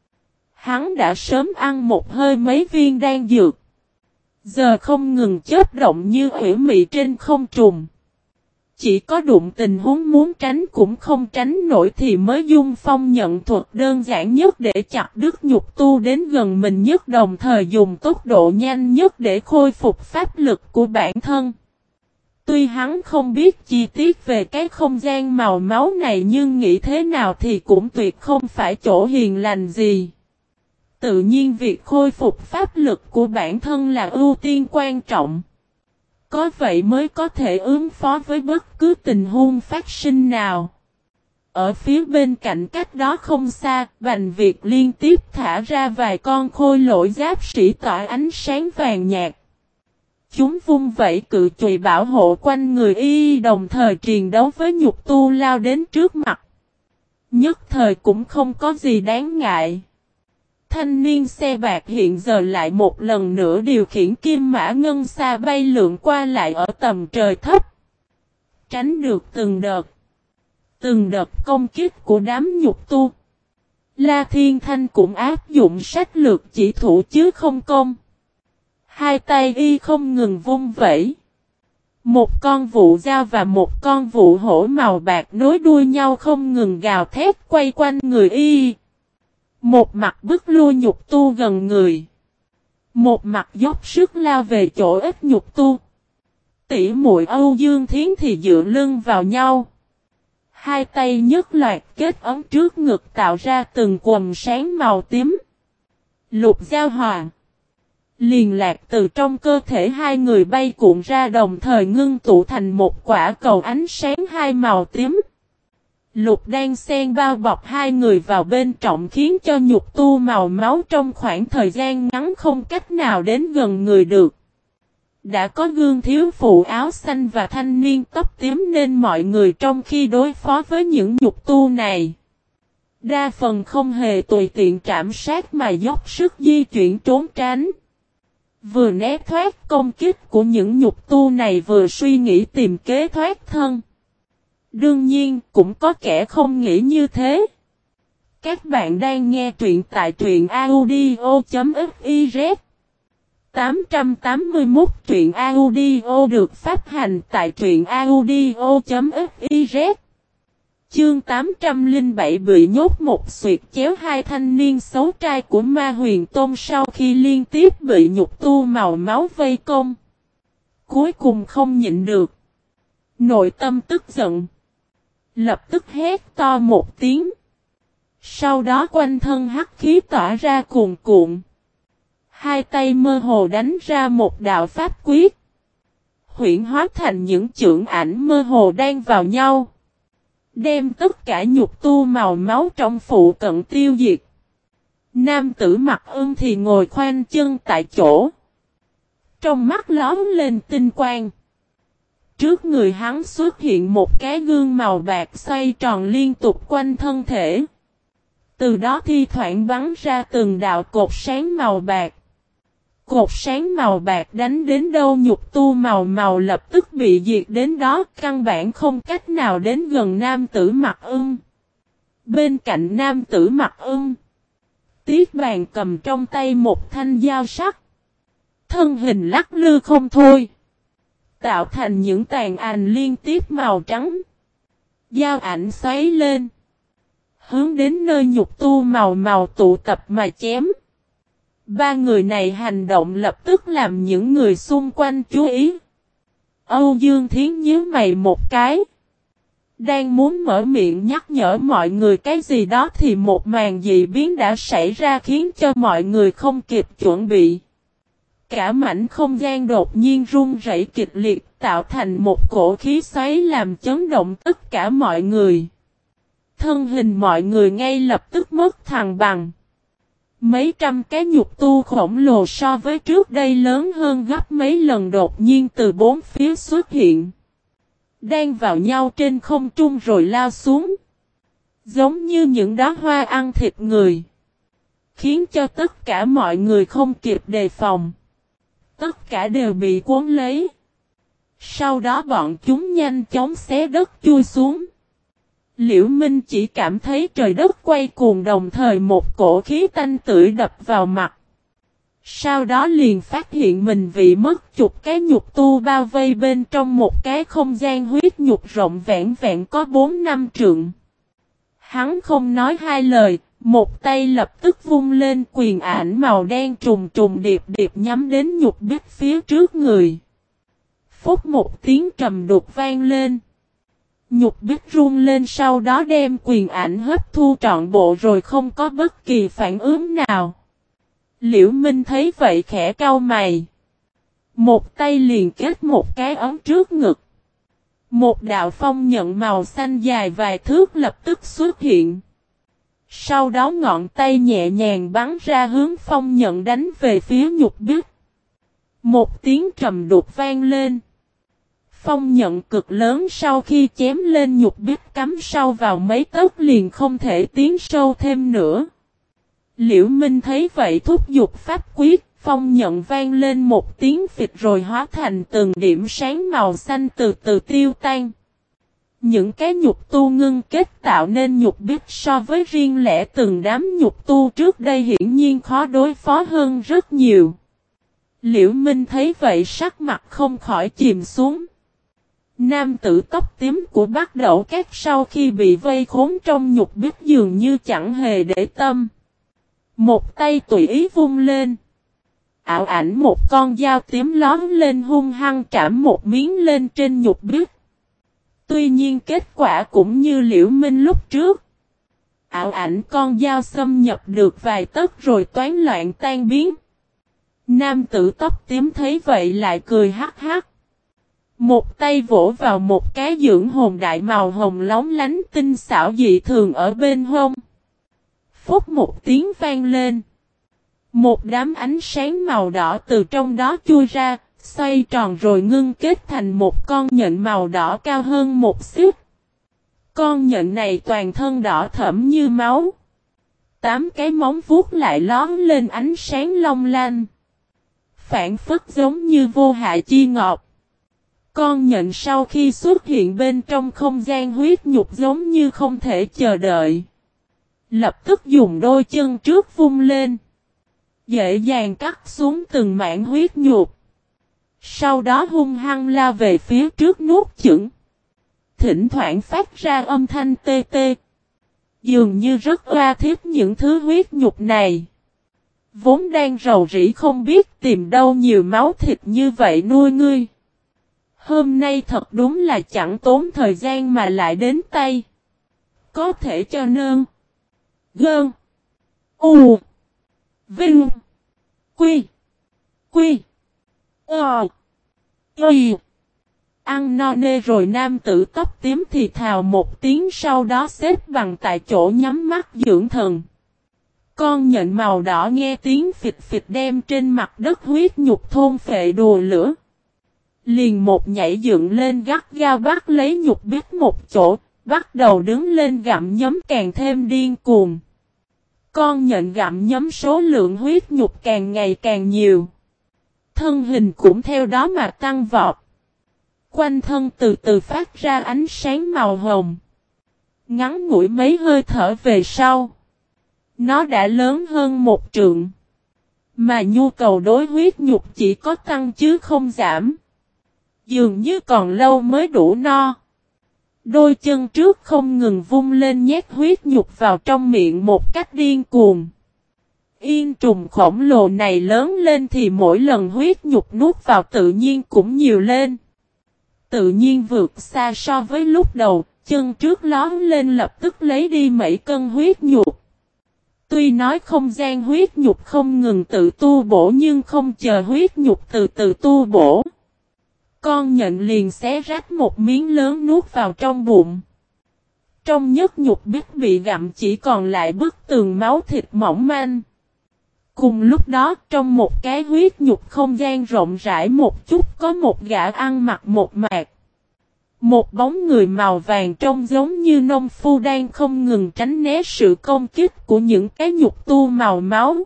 Hắn đã sớm ăn một hơi mấy viên đan dược. Giờ không ngừng chớp động như hủy mị trên không trùng. Chỉ có đụng tình huống muốn tránh cũng không tránh nổi thì mới dung phong nhận thuật đơn giản nhất để chặt đứt nhục tu đến gần mình nhất, đồng thời dùng tốc độ nhanh nhất để khôi phục pháp lực của bản thân. Tuy hắn không biết chi tiết về cái không gian màu máu này nhưng nghĩ thế nào thì cũng tuyệt không phải chỗ hiền lành gì. Tự nhiên việc khôi phục pháp lực của bản thân là ưu tiên quan trọng. Có vậy mới có thể ứng phó với bất cứ tình huống phát sinh nào. Ở phía bên cạnh cách đó không xa, Bành Việt liên tiếp thả ra vài con khôi lỗi giáp sĩ tỏa ánh sáng vàng nhạt. Chúng vung vẩy cự chùy bảo hộ quanh người y đồng thời triền đấu với nhục tu lao đến trước mặt. Nhất thời cũng không có gì đáng ngại. Thanh niên xe bạc hiện giờ lại một lần nữa điều khiển kim mã ngân xa bay lượn qua lại ở tầm trời thấp. Tránh được từng đợt công kích của đám nhục tu. La Thiên Thanh cũng áp dụng sách lược chỉ thủ chứ không công. Hai tay y không ngừng vung vẩy. Một con vụ dao và một con vụ hổ màu bạc nối đuôi nhau không ngừng gào thét quay quanh người y. Một mặt bức lui nhục tu gần người. Một mặt dốc sức lao về chỗ ít nhục tu. Tỷ muội Âu Dương Thiến thì dựa lưng vào nhau. Hai tay nhất loạt kết ấn trước ngực tạo ra từng quầng sáng màu tím. Lục giao hòa. Liền lạc từ trong cơ thể hai người bay cuộn ra đồng thời ngưng tụ thành một quả cầu ánh sáng hai màu tím. Lục đan xen bao bọc hai người vào bên trong khiến cho nhục tu màu máu trong khoảng thời gian ngắn không cách nào đến gần người được. Đã có gương thiếu phụ áo xanh và thanh niên tóc tím nên mọi người trong khi đối phó với những nhục tu này, đa phần không hề tùy tiện trảm sát mà dốc sức di chuyển trốn tránh. Vừa né thoát công kích của những nhục tu này vừa suy nghĩ tìm kế thoát thân. Đương nhiên, cũng có kẻ không nghĩ như thế. Các bạn đang nghe truyện tại truyện audio.fiz 881 truyện audio được phát hành tại truyện audio.fiz Chương 807 bị nhốt một xuyệt chéo. Hai thanh niên xấu trai của Ma Huyền Tôn sau khi liên tiếp bị nhục tu màu máu vây công, cuối cùng không nhịn được, nội tâm tức giận, lập tức hét to một tiếng. Sau đó quanh thân hắc khí tỏa ra cuồn cuộn, hai tay mơ hồ đánh ra một đạo pháp quyết, huyễn hóa thành những chưởng ảnh mơ hồ đan vào nhau, đem tất cả nhục tu màu máu trong phụ cận tiêu diệt. Nam tử Mặc Ưng thì ngồi khoanh chân tại chỗ, trong mắt lóe lên tinh quang. Trước người hắn xuất hiện một cái gương màu bạc xoay tròn liên tục quanh thân thể. Từ đó thi thoảng bắn ra từng đạo cột sáng màu bạc. Cột sáng màu bạc đánh đến đâu nhục tu màu lập tức bị diệt đến đó, căn bản không cách nào đến gần nam tử Mặc Ưng. Bên cạnh nam tử Mặc Ưng, Tiết Bàn cầm trong tay một thanh dao sắc, thân hình lắc lư không thôi, tạo thành những tàn ảnh liên tiếp màu trắng. Dao ảnh xoáy lên, hướng đến nơi nhục tu màu tụ tập mà chém. Ba người này hành động lập tức làm những người xung quanh chú ý. Âu Dương Thiến nhíu mày một cái, đang muốn mở miệng nhắc nhở mọi người cái gì đó thì một màn dị biến đã xảy ra khiến cho mọi người không kịp chuẩn bị. Cả mảnh không gian đột nhiên rung rẩy kịch liệt, tạo thành một cổ khí xoáy làm chấn động tất cả mọi người. Thân hình mọi người ngay lập tức mất thăng bằng. Mấy trăm cái nhục tu khổng lồ so với trước đây lớn hơn gấp mấy lần đột nhiên từ bốn phía xuất hiện, đan vào nhau trên không trung rồi lao xuống, giống như những đóa hoa ăn thịt người, khiến cho tất cả mọi người không kịp đề phòng. Tất cả đều bị cuốn lấy. Sau đó bọn chúng nhanh chóng xé đất chui xuống. Liễu Minh chỉ cảm thấy trời đất quay cuồng, đồng thời một cổ khí tanh tưởi đập vào mặt. Sau đó liền phát hiện mình bị mất chục cái nhục tu bao vây bên trong một cái không gian huyết nhục rộng vẹn vẹn có 4-5 trượng. Hắn không nói hai lời, một tay lập tức vung lên quyền ảnh màu đen trùng trùng điệp điệp nhắm đến nhục bích phía trước người. Phúc một tiếng trầm đục vang lên. Nhục bích rung lên, sau đó đem quyền ảnh hấp thu trọn bộ rồi không có bất kỳ phản ứng nào. Liễu Minh thấy vậy khẽ cau mày. Một tay liền kết một cái ấm trước ngực. Một đạo phong nhận màu xanh dài vài thước lập tức xuất hiện. Sau đó ngọn tay nhẹ nhàng bắn ra hướng phong nhận đánh về phía nhục bích. Một tiếng trầm đục vang lên. Phong nhận cực lớn sau khi chém lên nhục bích cắm sâu vào mấy tấc liền không thể tiến sâu thêm nữa. Liễu Minh thấy vậy thúc giục pháp quyết, phong nhận vang lên một tiếng phịch rồi hóa thành từng điểm sáng màu xanh từ từ tiêu tan. Những cái nhục tu ngưng kết tạo nên nhục bích so với riêng lẻ từng đám nhục tu trước đây hiển nhiên khó đối phó hơn rất nhiều. Liễu Minh thấy vậy sắc mặt không khỏi chìm xuống. Nam tử tóc tím của Bắc Đẩu Các sau khi bị vây khốn trong nhục bích dường như chẳng hề để tâm. Một tay tùy ý vung lên. Ảo ảnh một con dao tím lóm lên hung hăng trảm một miếng lên trên nhục bích. Tuy nhiên kết quả cũng như Liễu Minh lúc trước. Ảo ảnh con dao xâm nhập được vài tấc rồi toán loạn tan biến. Nam tử tóc tím thấy vậy lại cười hắc hắc. Một tay vỗ vào một cái dưỡng hồn đại màu hồng lóng lánh tinh xảo dị thường ở bên hông. Phúc một tiếng vang lên. Một đám ánh sáng màu đỏ từ trong đó chui ra, xoay tròn rồi ngưng kết thành một con nhện màu đỏ cao hơn một xíu. Con nhện này toàn thân đỏ thẫm như máu. 8 cái móng vuốt lại lóm lên ánh sáng long lanh, phảng phất giống như vô hại chi ngọc. Con nhện sau khi xuất hiện bên trong không gian huyết nhục giống như không thể chờ đợi, Lập tức dùng đôi chân trước vung lên. Dễ dàng cắt xuống từng mảng huyết nhục. Sau đó hung hăng lao về phía trước nuốt chửng. Thỉnh thoảng phát ra âm thanh tê tê. Dường như rất oa thiết những thứ huyết nhục này. Vốn đang rầu rĩ không biết tìm đâu nhiều máu thịt như vậy nuôi ngươi. Hôm nay thật đúng là chẳng tốn thời gian mà lại đến tay. Có thể cho nơn. Gơn. U. Vinh. Quy. Quy. Ờ. Y. Ăn no nê rồi nam tử tóc tím thì thào một tiếng, sau đó xếp bằng tại chỗ nhắm mắt dưỡng thần. Con nhện màu đỏ nghe tiếng phịch phịch đem trên mặt đất huyết nhục thôn phệ đùa lửa. Liền một nhảy dựng lên gắt gao bắt lấy nhục biết một chỗ, bắt đầu đứng lên gặm nhấm càng thêm điên cuồng. Con nhện gặm nhấm số lượng huyết nhục càng ngày càng nhiều. Thân hình cũng theo đó mà tăng vọt. Quanh thân từ từ phát ra ánh sáng màu hồng. Ngắn ngủi mấy hơi thở về sau. Nó đã lớn hơn một trượng. Mà nhu cầu đối huyết nhục chỉ có tăng chứ không giảm. Dường như còn lâu mới đủ no. Đôi chân trước không ngừng vung lên nhét huyết nhục vào trong miệng một cách điên cuồng. Yên trùng khổng lồ này lớn lên thì mỗi lần huyết nhục nuốt vào tự nhiên cũng nhiều lên. Tự nhiên vượt xa so với lúc đầu, chân trước lón lên lập tức lấy đi mấy cân huyết nhục. Tuy nói không gian huyết nhục không ngừng tự tu bổ nhưng không chờ huyết nhục từ từ tu bổ. Con nhện liền xé rách một miếng lớn nuốt vào trong bụng. Trong nhất nhục biết bị gặm chỉ còn lại bức tường máu thịt mỏng manh. Cùng lúc đó trong một cái huyết nhục không gian rộng rãi một chút có một gã ăn mặc một mạc. Một bóng người màu vàng trông giống như nông phu đang không ngừng tránh né sự công kích của những cái nhục tu màu máu.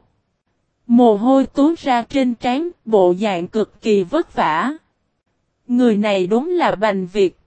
Mồ hôi túa ra trên trán, bộ dạng cực kỳ vất vả. Người này đúng là Bành Việt.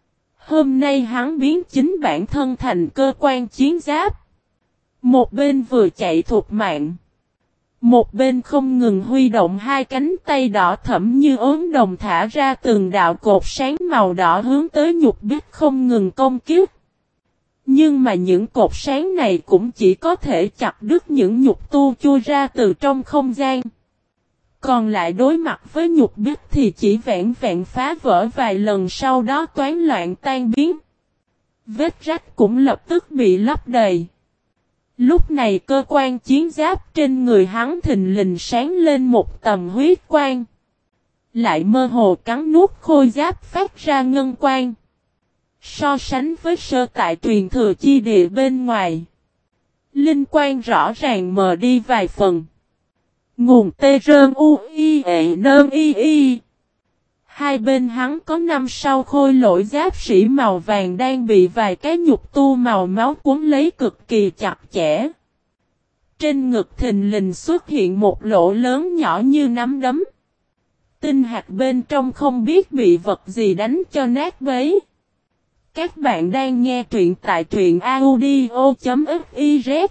Hôm nay hắn biến chính bản thân thành cơ quan chiến giáp. Một bên vừa chạy thục mạng. Một bên không ngừng huy động hai cánh tay đỏ thẫm như ốm đồng thả ra từng đạo cột sáng màu đỏ hướng tới nhục biết không ngừng công kích. Nhưng mà những cột sáng này cũng chỉ có thể chặt đứt những nhục tu chui ra từ trong không gian. Còn lại đối mặt với nhục biết thì chỉ vẹn vẹn phá vỡ vài lần sau đó toán loạn tan biến. Vết rách cũng lập tức bị lấp đầy. Lúc này cơ quan chiến giáp trên người hắn thình lình sáng lên một tầm huyết quang. Lại mơ hồ cắn nuốt khôi giáp phát ra ngân quang. So sánh với sơ tại truyền thừa chi địa bên ngoài. Linh quang rõ ràng mờ đi vài phần. Nguồn tê rơn u y ệ nơn y y. Hai bên hắn có 5-6 khôi lỗi giáp sĩ màu vàng đang bị vài cái nhục tu màu máu cuốn lấy cực kỳ chặt chẽ. Trên ngực thình lình xuất hiện một lỗ lớn nhỏ như nắm đấm. Tinh hạt bên trong không biết bị vật gì đánh cho nát bấy. Các bạn đang nghe truyện tại truyện audio.fiz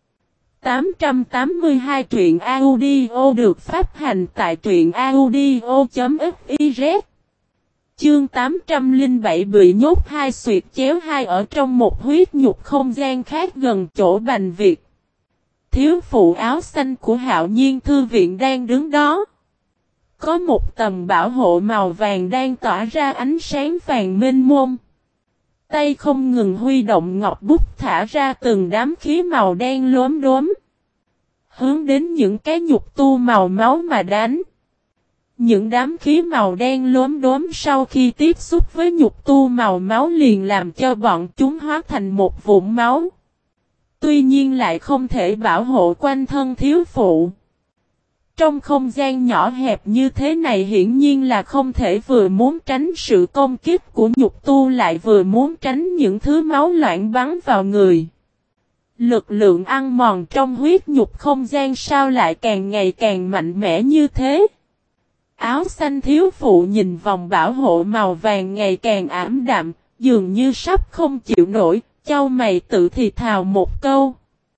882 truyện audio được phát hành tại truyện audio.fiz. Chương 807 bị nhốt hai xuyệt chéo hai ở trong một huyết nhục không gian khác gần chỗ Bành Việt. Thiếu phụ áo xanh của Hạo Nhiên Thư Viện đang đứng đó. Có một tầm bảo hộ màu vàng đang tỏa ra ánh sáng vàng mênh mông. Tay không ngừng huy động ngọc bút thả ra từng đám khí màu đen lốm đốm. Hướng đến những cái nhục tu màu máu mà đánh. Những đám khí màu đen lốm đốm sau khi tiếp xúc với nhục tu màu máu liền làm cho bọn chúng hóa thành một vụn máu. Tuy nhiên lại không thể bảo hộ quanh thân thiếu phụ. Trong không gian nhỏ hẹp như thế này hiển nhiên là không thể vừa muốn tránh sự công kích của nhục tu lại vừa muốn tránh những thứ máu loãng bắn vào người. Lực lượng ăn mòn trong huyết nhục không gian sao lại càng ngày càng mạnh mẽ như thế. Áo xanh thiếu phụ nhìn vòng bảo hộ màu vàng ngày càng ảm đạm, dường như sắp không chịu nổi, chau mày tự thì thào một câu.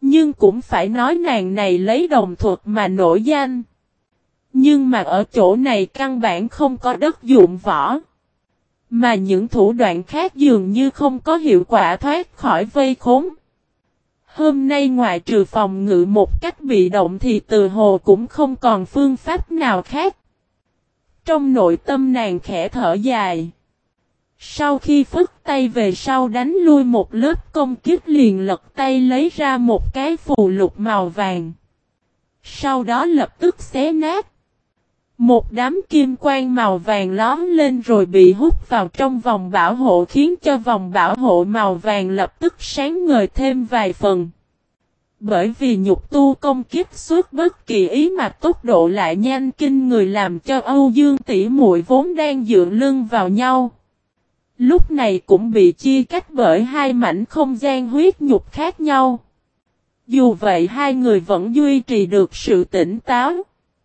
Nhưng cũng phải nói nàng này lấy đồng thuật mà nổi danh. Nhưng mà ở chỗ này căn bản không có đất dụng võ. Mà những thủ đoạn khác dường như không có hiệu quả thoát khỏi vây khốn. Hôm nay ngoại trừ phòng ngự một cách bị động thì từ hồ cũng không còn phương pháp nào khác. Trong nội tâm nàng khẽ thở dài. Sau khi phức tay về sau đánh lui một lớp công kích liền lật tay lấy ra một cái phù lục màu vàng. Sau đó lập tức xé nát. Một đám kim quang màu vàng lóm lên rồi bị hút vào trong vòng bảo hộ khiến cho vòng bảo hộ màu vàng lập tức sáng ngời thêm vài phần. Bởi vì nhục tu công kích suốt bất kỳ ý mà tốc độ lại nhanh kinh người làm cho Âu Dương tỷ muội vốn đang dựa lưng vào nhau. Lúc này cũng bị chia cách bởi hai mảnh không gian huyết nhục khác nhau. Dù vậy hai người vẫn duy trì được sự tỉnh táo.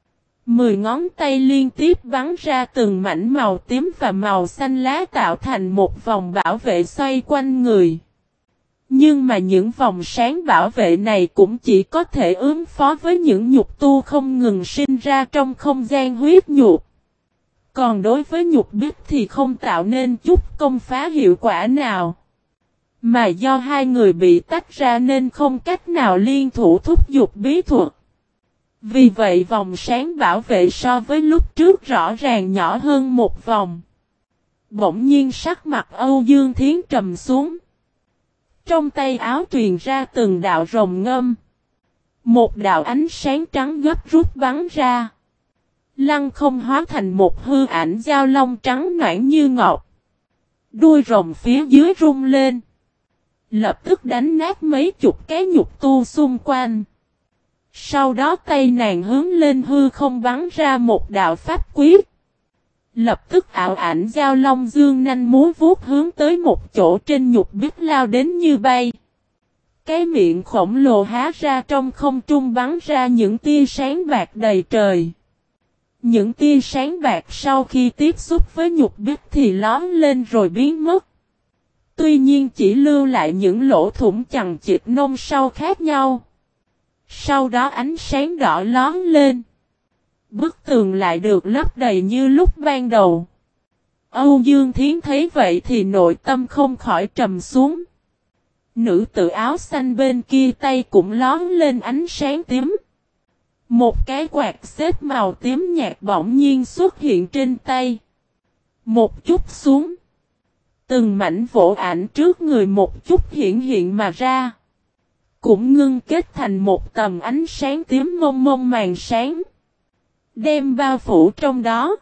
10 ngón tay liên tiếp bắn ra từng mảnh màu tím và màu xanh lá tạo thành một vòng bảo vệ xoay quanh người. Nhưng mà những vòng sáng bảo vệ này cũng chỉ có thể ứng phó với những nhục tu không ngừng sinh ra trong không gian huyết nhục. Còn đối với nhục bích thì không tạo nên chút công phá hiệu quả nào. Mà do hai người bị tách ra nên không cách nào liên thủ thúc giục bí thuật. Vì vậy vòng sáng bảo vệ so với lúc trước rõ ràng nhỏ hơn một vòng. Bỗng nhiên sắc mặt Âu Dương Thiến trầm xuống. Trong tay áo truyền ra từng đạo rồng ngâm. Một đạo ánh sáng trắng gấp rút bắn ra. Lăng không hóa thành một hư ảnh giao long trắng nõn như ngọc. Đuôi rồng phía dưới rung lên. Lập tức đánh nát mấy chục cái nhục tu xung quanh. Sau đó tay nàng hướng lên hư không bắn ra một đạo pháp quyết. Lập tức ảo ảnh giao long dương nanh múa vuốt hướng tới một chỗ trên nhục bích lao đến như bay. Cái miệng khổng lồ há ra trong không trung bắn ra những tia sáng bạc đầy trời. Những tia sáng bạc sau khi tiếp xúc với nhục bích thì lóm lên rồi biến mất. Tuy nhiên chỉ lưu lại những lỗ thủng chằng chịt nông sâu khác nhau. Sau đó ánh sáng đỏ lóm lên. Bức tường lại được lấp đầy như lúc ban đầu. Âu Dương Thiến thấy vậy thì nội tâm không khỏi trầm xuống. Nữ tử áo xanh bên kia tay cũng lóm lên ánh sáng tím. Một cái quạt xếp màu tím nhạt bỗng nhiên xuất hiện trên tay. Một chút xuống. Từng mảnh vỗ ảnh trước người một chút hiện mà ra. Cũng ngưng kết thành một tầm ánh sáng tím mông mông màn sáng. Đem bao phủ trong đó.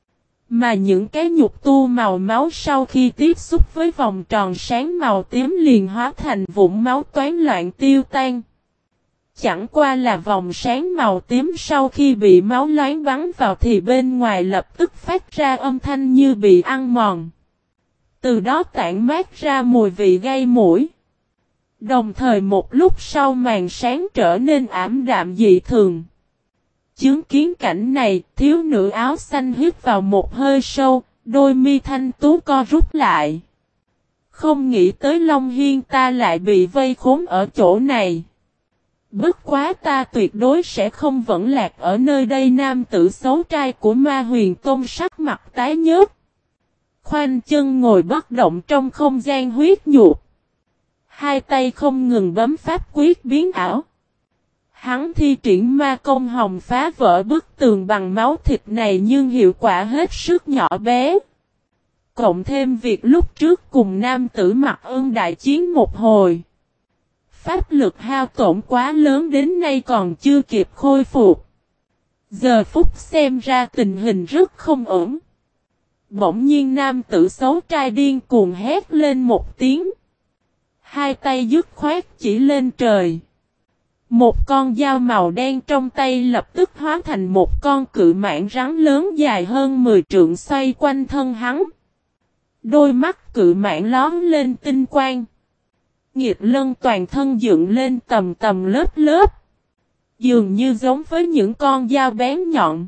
Mà những cái nhục tu màu máu sau khi tiếp xúc với vòng tròn sáng màu tím liền hóa thành vụn máu toán loạn tiêu tan. Chẳng qua là vòng sáng màu tím sau khi bị máu loáng bắn vào thì bên ngoài lập tức phát ra âm thanh như bị ăn mòn. Từ đó tản mát ra mùi vị gây mũi. Đồng thời một lúc sau màn sáng trở nên ảm đạm dị thường. Chứng kiến cảnh này, thiếu nữ áo xanh hít vào một hơi sâu, đôi mi thanh tú co rút lại. Không nghĩ tới Long Hiên ta lại bị vây khốn ở chỗ này. Bất quá ta tuyệt đối sẽ không vẫn lạc ở nơi đây. Nam tử xấu trai của Ma Huyền Tôn sắc mặt tái nhợt. Khoanh chân ngồi bất động trong không gian huyết nhục. Hai tay không ngừng bấm pháp quyết biến ảo. Hắn thi triển ma công hồng phá vỡ bức tường bằng máu thịt này nhưng hiệu quả hết sức nhỏ bé. Cộng thêm việc lúc trước cùng nam tử Mặc Ân đại chiến một hồi. Pháp lực hao tổn quá lớn đến nay còn chưa kịp khôi phục. Giờ phút xem ra tình hình rất không ổn. Bỗng nhiên nam tử xấu trai điên cuồng hét lên một tiếng. Hai tay dứt khoát chỉ lên trời. Một con dao màu đen trong tay lập tức hóa thành một con cự mãng rắn lớn dài hơn 10 trượng xoay quanh thân hắn. Đôi mắt cự mãng lóm lên tinh quang. Nghiệt lân toàn thân dựng lên tầm tầm lớp lớp. Dường như giống với những con dao bén nhọn.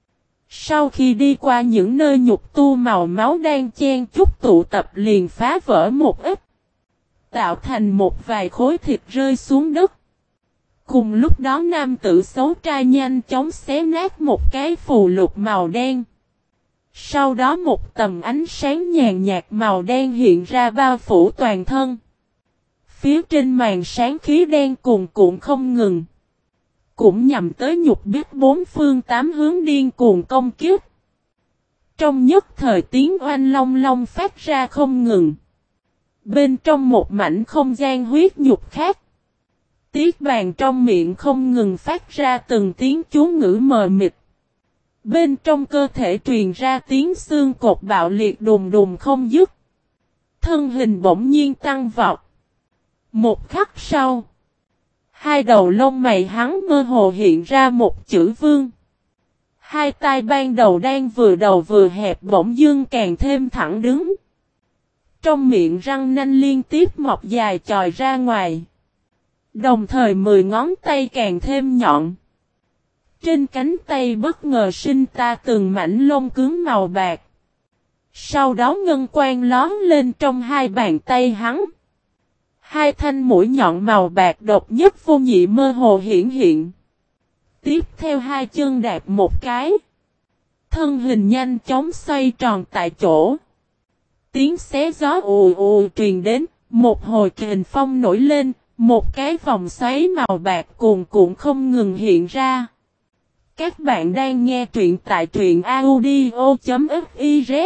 Sau khi đi qua những nơi nhục tu màu máu đang chen chúc tụ tập liền phá vỡ một ít. Tạo thành một vài khối thịt rơi xuống đất. Cùng lúc đó nam tử xấu trai nhanh chóng xé nát một cái phù lục màu đen. Sau đó một tầm ánh sáng nhàn nhạt màu đen hiện ra bao phủ toàn thân. Phía trên màn sáng khí đen cuồn cuộn không ngừng. Cũng nhằm tới nhục biết bốn phương tám hướng điên cuồng công kiếp. Trong nhất thời tiếng oanh long long phát ra không ngừng. Bên trong một mảnh không gian huyết nhục khác. Tiết bàn trong miệng không ngừng phát ra từng tiếng chú ngữ mờ mịt. Bên trong cơ thể truyền ra tiếng xương cốt bạo liệt đùng đùng không dứt. Thân hình bỗng nhiên tăng vọt. Một khắc sau. Hai đầu lông mày hắn mơ hồ hiện ra một chữ vương. Hai tai ban đầu đang vừa đầu vừa hẹp bỗng dưng càng thêm thẳng đứng. Trong miệng răng nanh liên tiếp mọc dài chòi ra ngoài. Đồng thời 10 ngón tay càng thêm nhọn. Trên cánh tay bất ngờ sinh ra từng mảnh lông cứng màu bạc. Sau đó ngân quang lón lên trong hai bàn tay hắn. Hai thanh mũi nhọn màu bạc độc nhất vô nhị mơ hồ hiển hiện. Tiếp theo hai chân đạp một cái. Thân hình nhanh chóng xoay tròn tại chỗ. Tiếng xé gió ù ù truyền đến, một hồi kình phong nổi lên, một cái vòng xoáy màu bạc cuồn cuộn không ngừng hiện ra. Các bạn đang nghe truyện tại truyện audio.fiz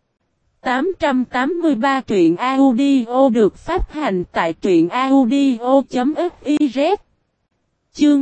883 truyện audio được phát hành tại truyện audio.fiz. Chương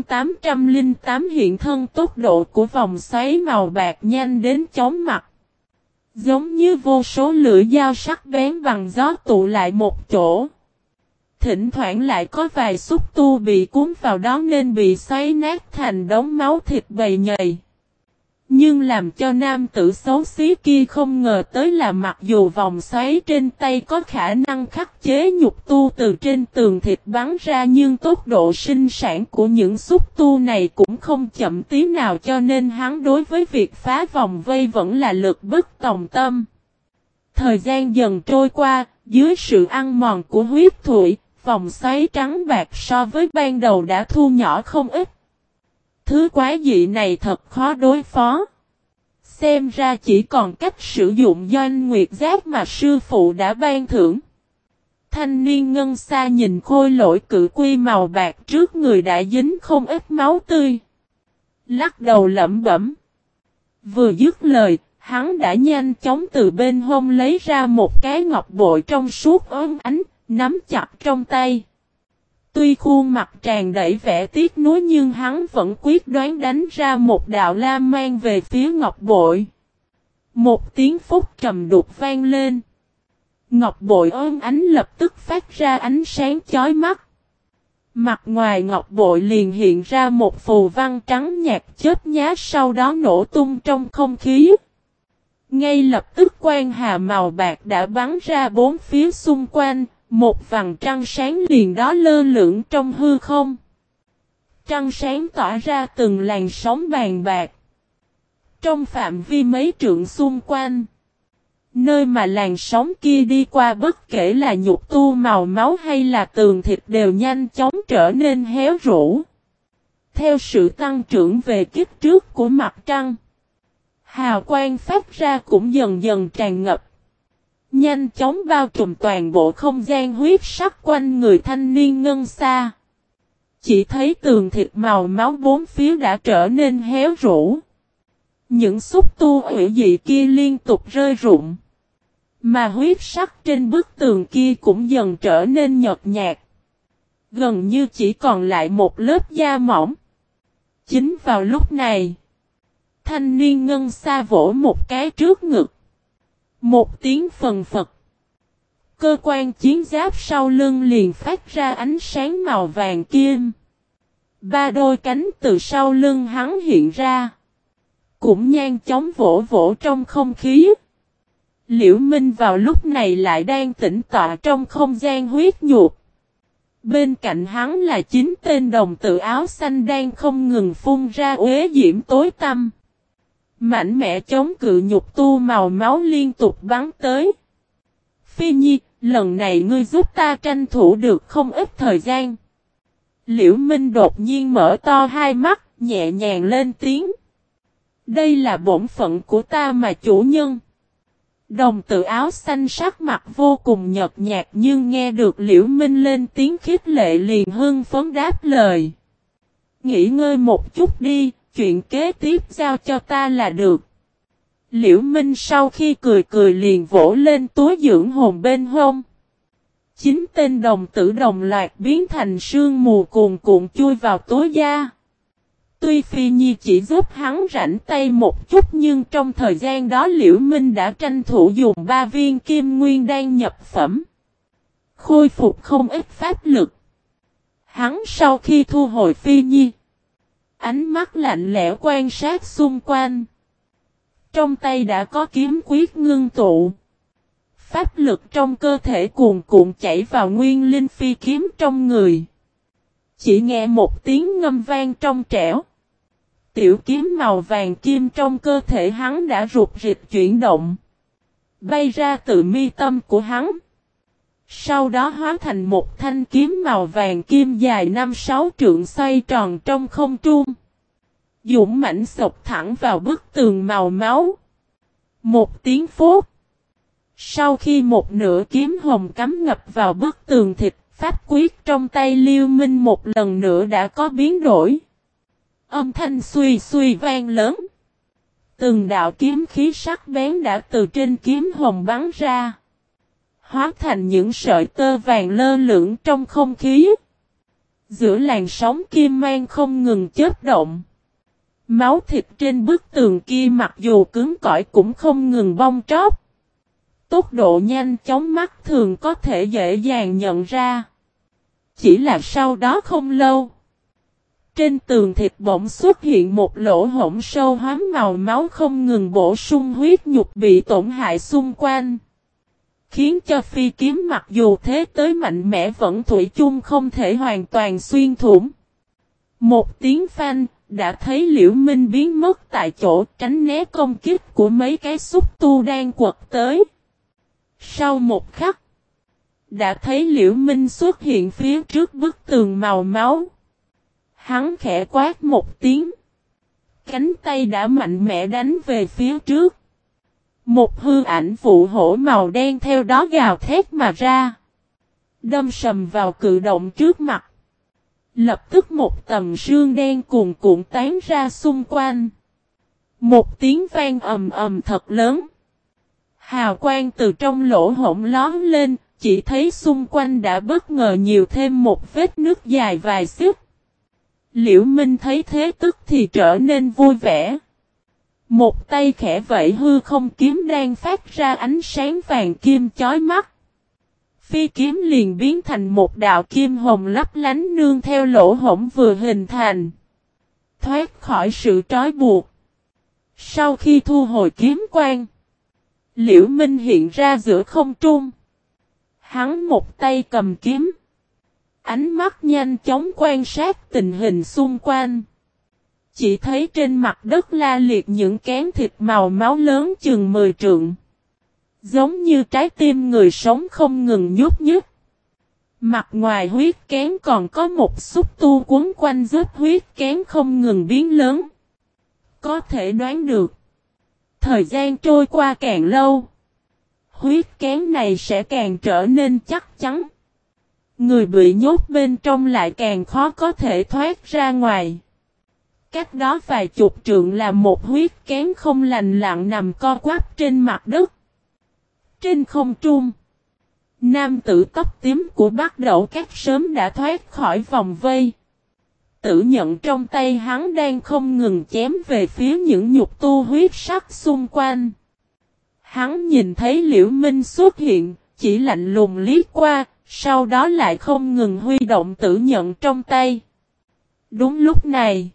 808 hiện thân tốc độ của vòng xoáy màu bạc nhanh đến chóng mặt. Giống như vô số lưỡi dao sắc bén bằng gió tụ lại một chỗ. Thỉnh thoảng lại có vài xúc tu bị cuốn vào đó nên bị xoáy nát thành đống máu thịt bầy nhầy. Nhưng làm cho nam tử xấu xí kia không ngờ tới là mặc dù vòng xoáy trên tay có khả năng khắc chế nhục tu từ trên tường thịt bắn ra nhưng tốc độ sinh sản của những xúc tu này cũng không chậm tí nào cho nên hắn đối với việc phá vòng vây vẫn là lực bất tòng tâm. Thời gian dần trôi qua, dưới sự ăn mòn của huyết thủy, vòng xoáy trắng bạc so với ban đầu đã thu nhỏ không ít. Thứ quái dị này thật khó đối phó. Xem ra chỉ còn cách sử dụng doanh nguyệt giác mà sư phụ đã ban thưởng. Thanh niên ngân xa nhìn khôi lỗi cự quy màu bạc trước người đã dính không ít máu tươi. Lắc đầu lẩm bẩm. Vừa dứt lời, hắn đã nhanh chóng từ bên hông lấy ra một cái ngọc bội trong suốt óng ánh, nắm chặt trong tay. Tuy khuôn mặt tràn đầy vẻ tiếc nuối nhưng hắn vẫn quyết đoán đánh ra một đạo lam mang về phía ngọc bội. Một tiếng phúc trầm đục vang lên. Ngọc bội óng ánh lập tức phát ra ánh sáng chói mắt. Mặt ngoài ngọc bội liền hiện ra một phù văn trắng nhạt chớp nhá sau đó nổ tung trong không khí. Ngay lập tức quang hà màu bạc đã bắn ra bốn phía xung quanh. Một vầng trăng sáng liền đó lơ lửng trong hư không. Trăng sáng tỏa ra từng làn sóng vàng bạc. Trong phạm vi mấy trượng xung quanh. Nơi mà làn sóng kia đi qua bất kể là nhục tu màu máu hay là tường thịt đều nhanh chóng trở nên héo rũ. Theo sự tăng trưởng về kích thước của mặt trăng. Hào quang phát ra cũng dần dần tràn ngập. Nhanh chóng bao trùm toàn bộ không gian huyết sắc quanh người thanh niên ngân xa. Chỉ thấy tường thịt màu máu bốn phía đã trở nên héo rũ. Những xúc tu hủy dị kia liên tục rơi rụng. Mà huyết sắc trên bức tường kia cũng dần trở nên nhợt nhạt. Gần như chỉ còn lại một lớp da mỏng. Chính vào lúc này, thanh niên ngân xa vỗ một cái trước ngực. Một tiếng phần phật. Cơ quan chiến giáp sau lưng liền phát ra ánh sáng màu vàng kim. Ba đôi cánh từ sau lưng hắn hiện ra. Cũng nhanh chóng vỗ vỗ trong không khí. Liễu Minh vào lúc này lại đang tĩnh tọa trong không gian huyết nhục. Bên cạnh hắn là 9 tên đồng tử áo xanh đang không ngừng phun ra uế diễm tối tăm. Mạnh mẽ chống cự nhục tu màu máu liên tục bắn tới. Phi Nhi, lần này ngươi giúp ta tranh thủ được không ít thời gian. Liễu Minh đột nhiên mở to hai mắt, nhẹ nhàng lên tiếng. Đây là bổn phận của ta mà chủ nhân. Đồng tử áo xanh sắc mặt vô cùng nhợt nhạt nhưng nghe được Liễu Minh lên tiếng khích lệ liền hưng phấn đáp lời. Nghỉ ngơi một chút đi, chuyện kế tiếp giao cho ta là được. Liễu Minh sau khi cười cười liền vỗ lên túi dưỡng hồn bên hông. 9 tên đồng tử đồng loạt biến thành sương mù cuồn cuộn chui vào túi da. Tuy Phi Nhi chỉ giúp hắn rảnh tay một chút nhưng trong thời gian đó Liễu Minh đã tranh thủ dùng 3 viên kim nguyên đan nhập phẩm. Khôi phục không ít pháp lực. Hắn sau khi thu hồi Phi Nhi, ánh mắt lạnh lẽo quan sát xung quanh. Trong tay đã có kiếm quyết ngưng tụ. Pháp lực trong cơ thể cuồn cuộn chảy vào nguyên linh phi kiếm trong người. Chỉ nghe một tiếng ngâm vang trong trẻo. Tiểu kiếm màu vàng kim trong cơ thể hắn đã rụt rịch chuyển động. Bay ra từ mi tâm của hắn. Sau đó hóa thành một thanh kiếm màu vàng kim dài 5-6 trượng xoay tròn trong không trung. Dũng mãnh sộc thẳng vào bức tường màu máu. Một tiếng phốt. Sau khi một nửa kiếm hồng cắm ngập vào bức tường thịt, pháp quyết trong tay Liễu Minh một lần nữa đã có biến đổi. Âm thanh suy suy vang lớn. Từng đạo kiếm khí sắc bén đã từ trên kiếm hồng bắn ra. Hóa thành những sợi tơ vàng lơ lửng trong không khí. Giữa làn sóng kim mang không ngừng chớp động. Máu thịt trên bức tường kia mặc dù cứng cỏi cũng không ngừng bong tróc. Tốc độ nhanh chóng mắt thường có thể dễ dàng nhận ra. Chỉ là sau đó không lâu. Trên tường thịt bỗng xuất hiện một lỗ hổng sâu hoắm màu máu không ngừng bổ sung huyết nhục bị tổn hại xung quanh. Khiến cho phi kiếm mặc dù thế tới mạnh mẽ vẫn thủy chung không thể hoàn toàn xuyên thủng. Một tiếng phanh, đã thấy Liễu Minh biến mất tại chỗ tránh né công kích của mấy cái xúc tu đang quật tới. Sau một khắc, đã thấy Liễu Minh xuất hiện phía trước bức tường màu máu. Hắn khẽ quát một tiếng. Cánh tay đã mạnh mẽ đánh về phía trước. Một hư ảnh vụ hổ màu đen theo đó gào thét mà ra. Đâm sầm vào cự động trước mặt. Lập tức một tầng sương đen cuồn cuộn tán ra xung quanh. Một tiếng vang ầm ầm thật lớn. Hào quang từ trong lỗ hổng lón lên, chỉ thấy xung quanh đã bất ngờ nhiều thêm một vết nứt dài vài xích. Liễu Minh thấy thế tức thì trở nên vui vẻ. Một tay khẽ vẫy hư không kiếm đang phát ra ánh sáng vàng kim chói mắt. Phi kiếm liền biến thành một đạo kim hồng lấp lánh nương theo lỗ hổng vừa hình thành. Thoát khỏi sự trói buộc. Sau khi thu hồi kiếm quang, Liễu Minh hiện ra giữa không trung. Hắn một tay cầm kiếm. Ánh mắt nhanh chóng quan sát tình hình xung quanh. Chỉ thấy trên mặt đất la liệt những kén thịt màu máu lớn chừng 10 trượng. Giống như trái tim người sống không ngừng nhúc nhích. Mặt ngoài huyết kén còn có một xúc tu quấn quanh giúp huyết kén không ngừng biến lớn. Có thể đoán được. Thời gian trôi qua càng lâu. Huyết kén này sẽ càng trở nên chắc chắn. Người bị nhốt bên trong lại càng khó có thể thoát ra ngoài. Cách đó vài chục trượng là một huyết kén không lành lặng nằm co quắp trên mặt đất. Trên không trung, nam tử tóc tím của Bắc Đẩu Các sớm đã thoát khỏi vòng vây. Tử nhận trong tay hắn đang không ngừng chém về phía những nhục tu huyết sắc xung quanh. Hắn nhìn thấy Liễu Minh xuất hiện, chỉ lạnh lùng liếc qua, sau đó lại không ngừng huy động tử nhận trong tay. Đúng lúc này,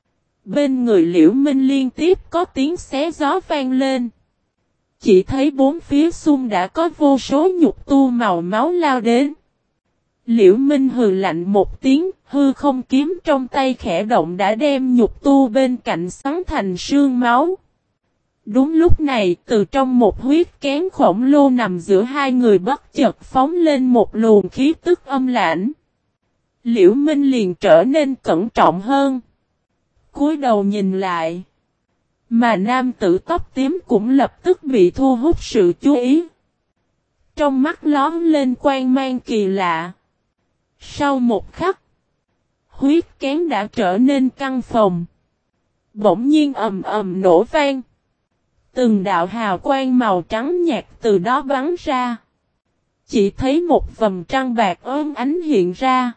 bên người Liễu Minh liên tiếp có tiếng xé gió vang lên. Chỉ thấy bốn phía xung đã có vô số nhục tu màu máu lao đến. Liễu Minh hừ lạnh một tiếng, hư không kiếm trong tay khẽ động đã đem nhục tu bên cạnh xoắn thành sương máu. Đúng lúc này, từ trong một huyết kén khổng lồ nằm giữa hai người bất chợt phóng lên một luồng khí tức âm lãnh. Liễu Minh liền trở nên cẩn trọng hơn. Cúi đầu nhìn lại. Mà nam tử tóc tím cũng lập tức bị thu hút sự chú ý. Trong mắt lóe lên quang mang kỳ lạ. Sau một khắc, huyết kén đã trở nên căng phồng. Bỗng nhiên ầm ầm nổ vang. Từng đạo hào quang màu trắng nhạt từ đó bắn ra. Chỉ thấy một vầng trăng bạc ôm ánh hiện ra.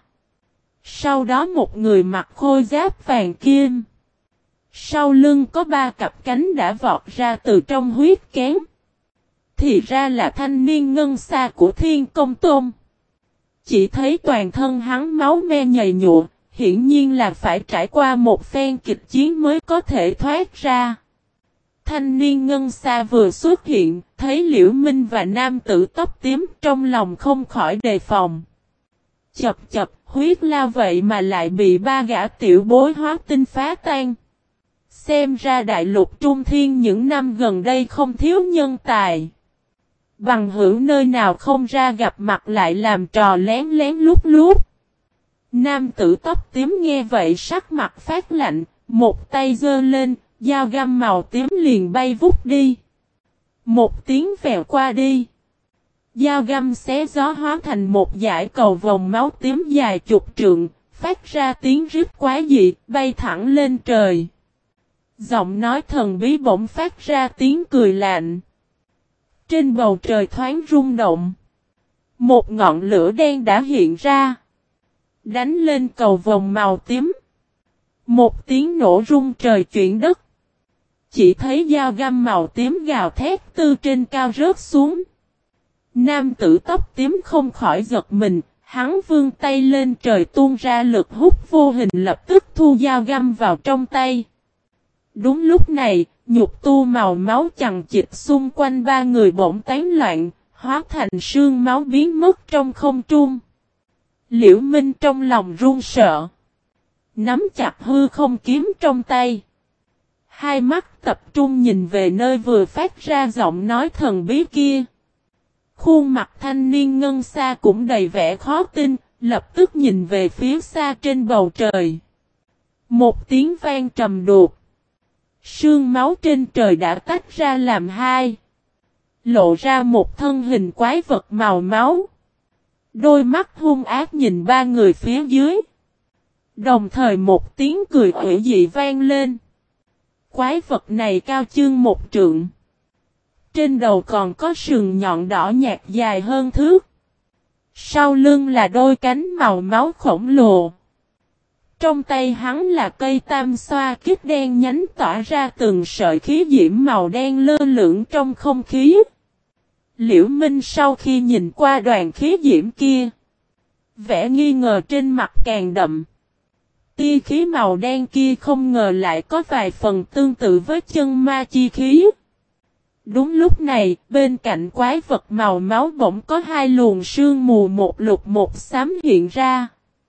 Sau đó một người mặc khôi giáp vàng kim. Sau lưng có 3 cặp cánh đã vọt ra từ trong huyết kén. Thì ra là thanh niên ngân xa của Thiên Công Tôn. Chỉ thấy toàn thân hắn máu me nhầy nhụa, hiển nhiên là phải trải qua một phen kịch chiến mới có thể thoát ra. Thanh niên ngân xa vừa xuất hiện, thấy Liễu Minh và nam tử tóc tím trong lòng không khỏi đề phòng. Chập chập, huyết lao vậy mà lại bị 3 gã tiểu bối hóa tinh phá tan. Xem ra đại lục Trung Thiên những năm gần đây không thiếu nhân tài. Bằng hữu nơi nào không ra gặp mặt lại làm trò lén lén lút lút. Nam tử tóc tím nghe vậy sắc mặt phát lạnh, một tay giơ lên, dao găm màu tím liền bay vút đi. Một tiếng vèo qua đi. Dao găm xé gió hóa thành một dải cầu vòng máu tím dài chục trượng, phát ra tiếng rít quái dị, bay thẳng lên trời. Giọng nói thần bí bỗng phát ra tiếng cười lạnh. Trên bầu trời thoáng rung động. Một ngọn lửa đen đã hiện ra. Đánh lên cầu vòng màu tím. Một tiếng nổ rung trời chuyển đất. Chỉ thấy dao găm màu tím gào thét từ trên cao rớt xuống. Nam tử tóc tím không khỏi giật mình. Hắn vươn tay lên trời tuôn ra lực hút vô hình lập tức thu dao găm vào trong tay. Đúng lúc này, nhục tu màu máu chằng chịt xung quanh 3 người bỗng tán loạn, hóa thành sương máu biến mất trong không trung. Liễu Minh trong lòng run sợ. Nắm chặt hư không kiếm trong tay. Hai mắt tập trung nhìn về nơi vừa phát ra giọng nói thần bí kia. Khuôn mặt thanh niên ngân xa cũng đầy vẻ khó tin, lập tức nhìn về phía xa trên bầu trời. Một tiếng vang trầm đục. Sương máu trên trời đã tách ra làm hai. Lộ ra một thân hình quái vật màu máu. Đôi mắt hung ác nhìn 3 người phía dưới. Đồng thời một tiếng cười ủy dị vang lên. Quái vật này cao chừng 1 trượng. Trên đầu còn có sừng nhọn đỏ nhạt dài hơn thước. Sau lưng là đôi cánh màu máu khổng lồ. Trong tay hắn là cây tam xoa kích đen nhánh tỏa ra từng sợi khí diễm màu đen lơ lửng trong không khí. Liễu Minh sau khi nhìn qua đoàn khí diễm kia, vẻ nghi ngờ trên mặt càng đậm. Tia khí màu đen kia không ngờ lại có vài phần tương tự với chân ma chi khí. Đúng lúc này, bên cạnh quái vật màu máu bỗng có 2 luồng sương mù một lục một xám hiện ra.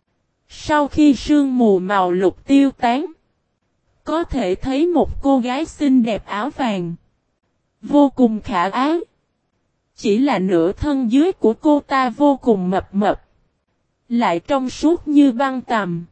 Sau khi sương mù màu lục tiêu tán, có thể thấy một cô gái xinh đẹp áo vàng, vô cùng khả ái. Chỉ là nửa thân dưới của cô ta vô cùng mập mập, lại trong suốt như băng tằm.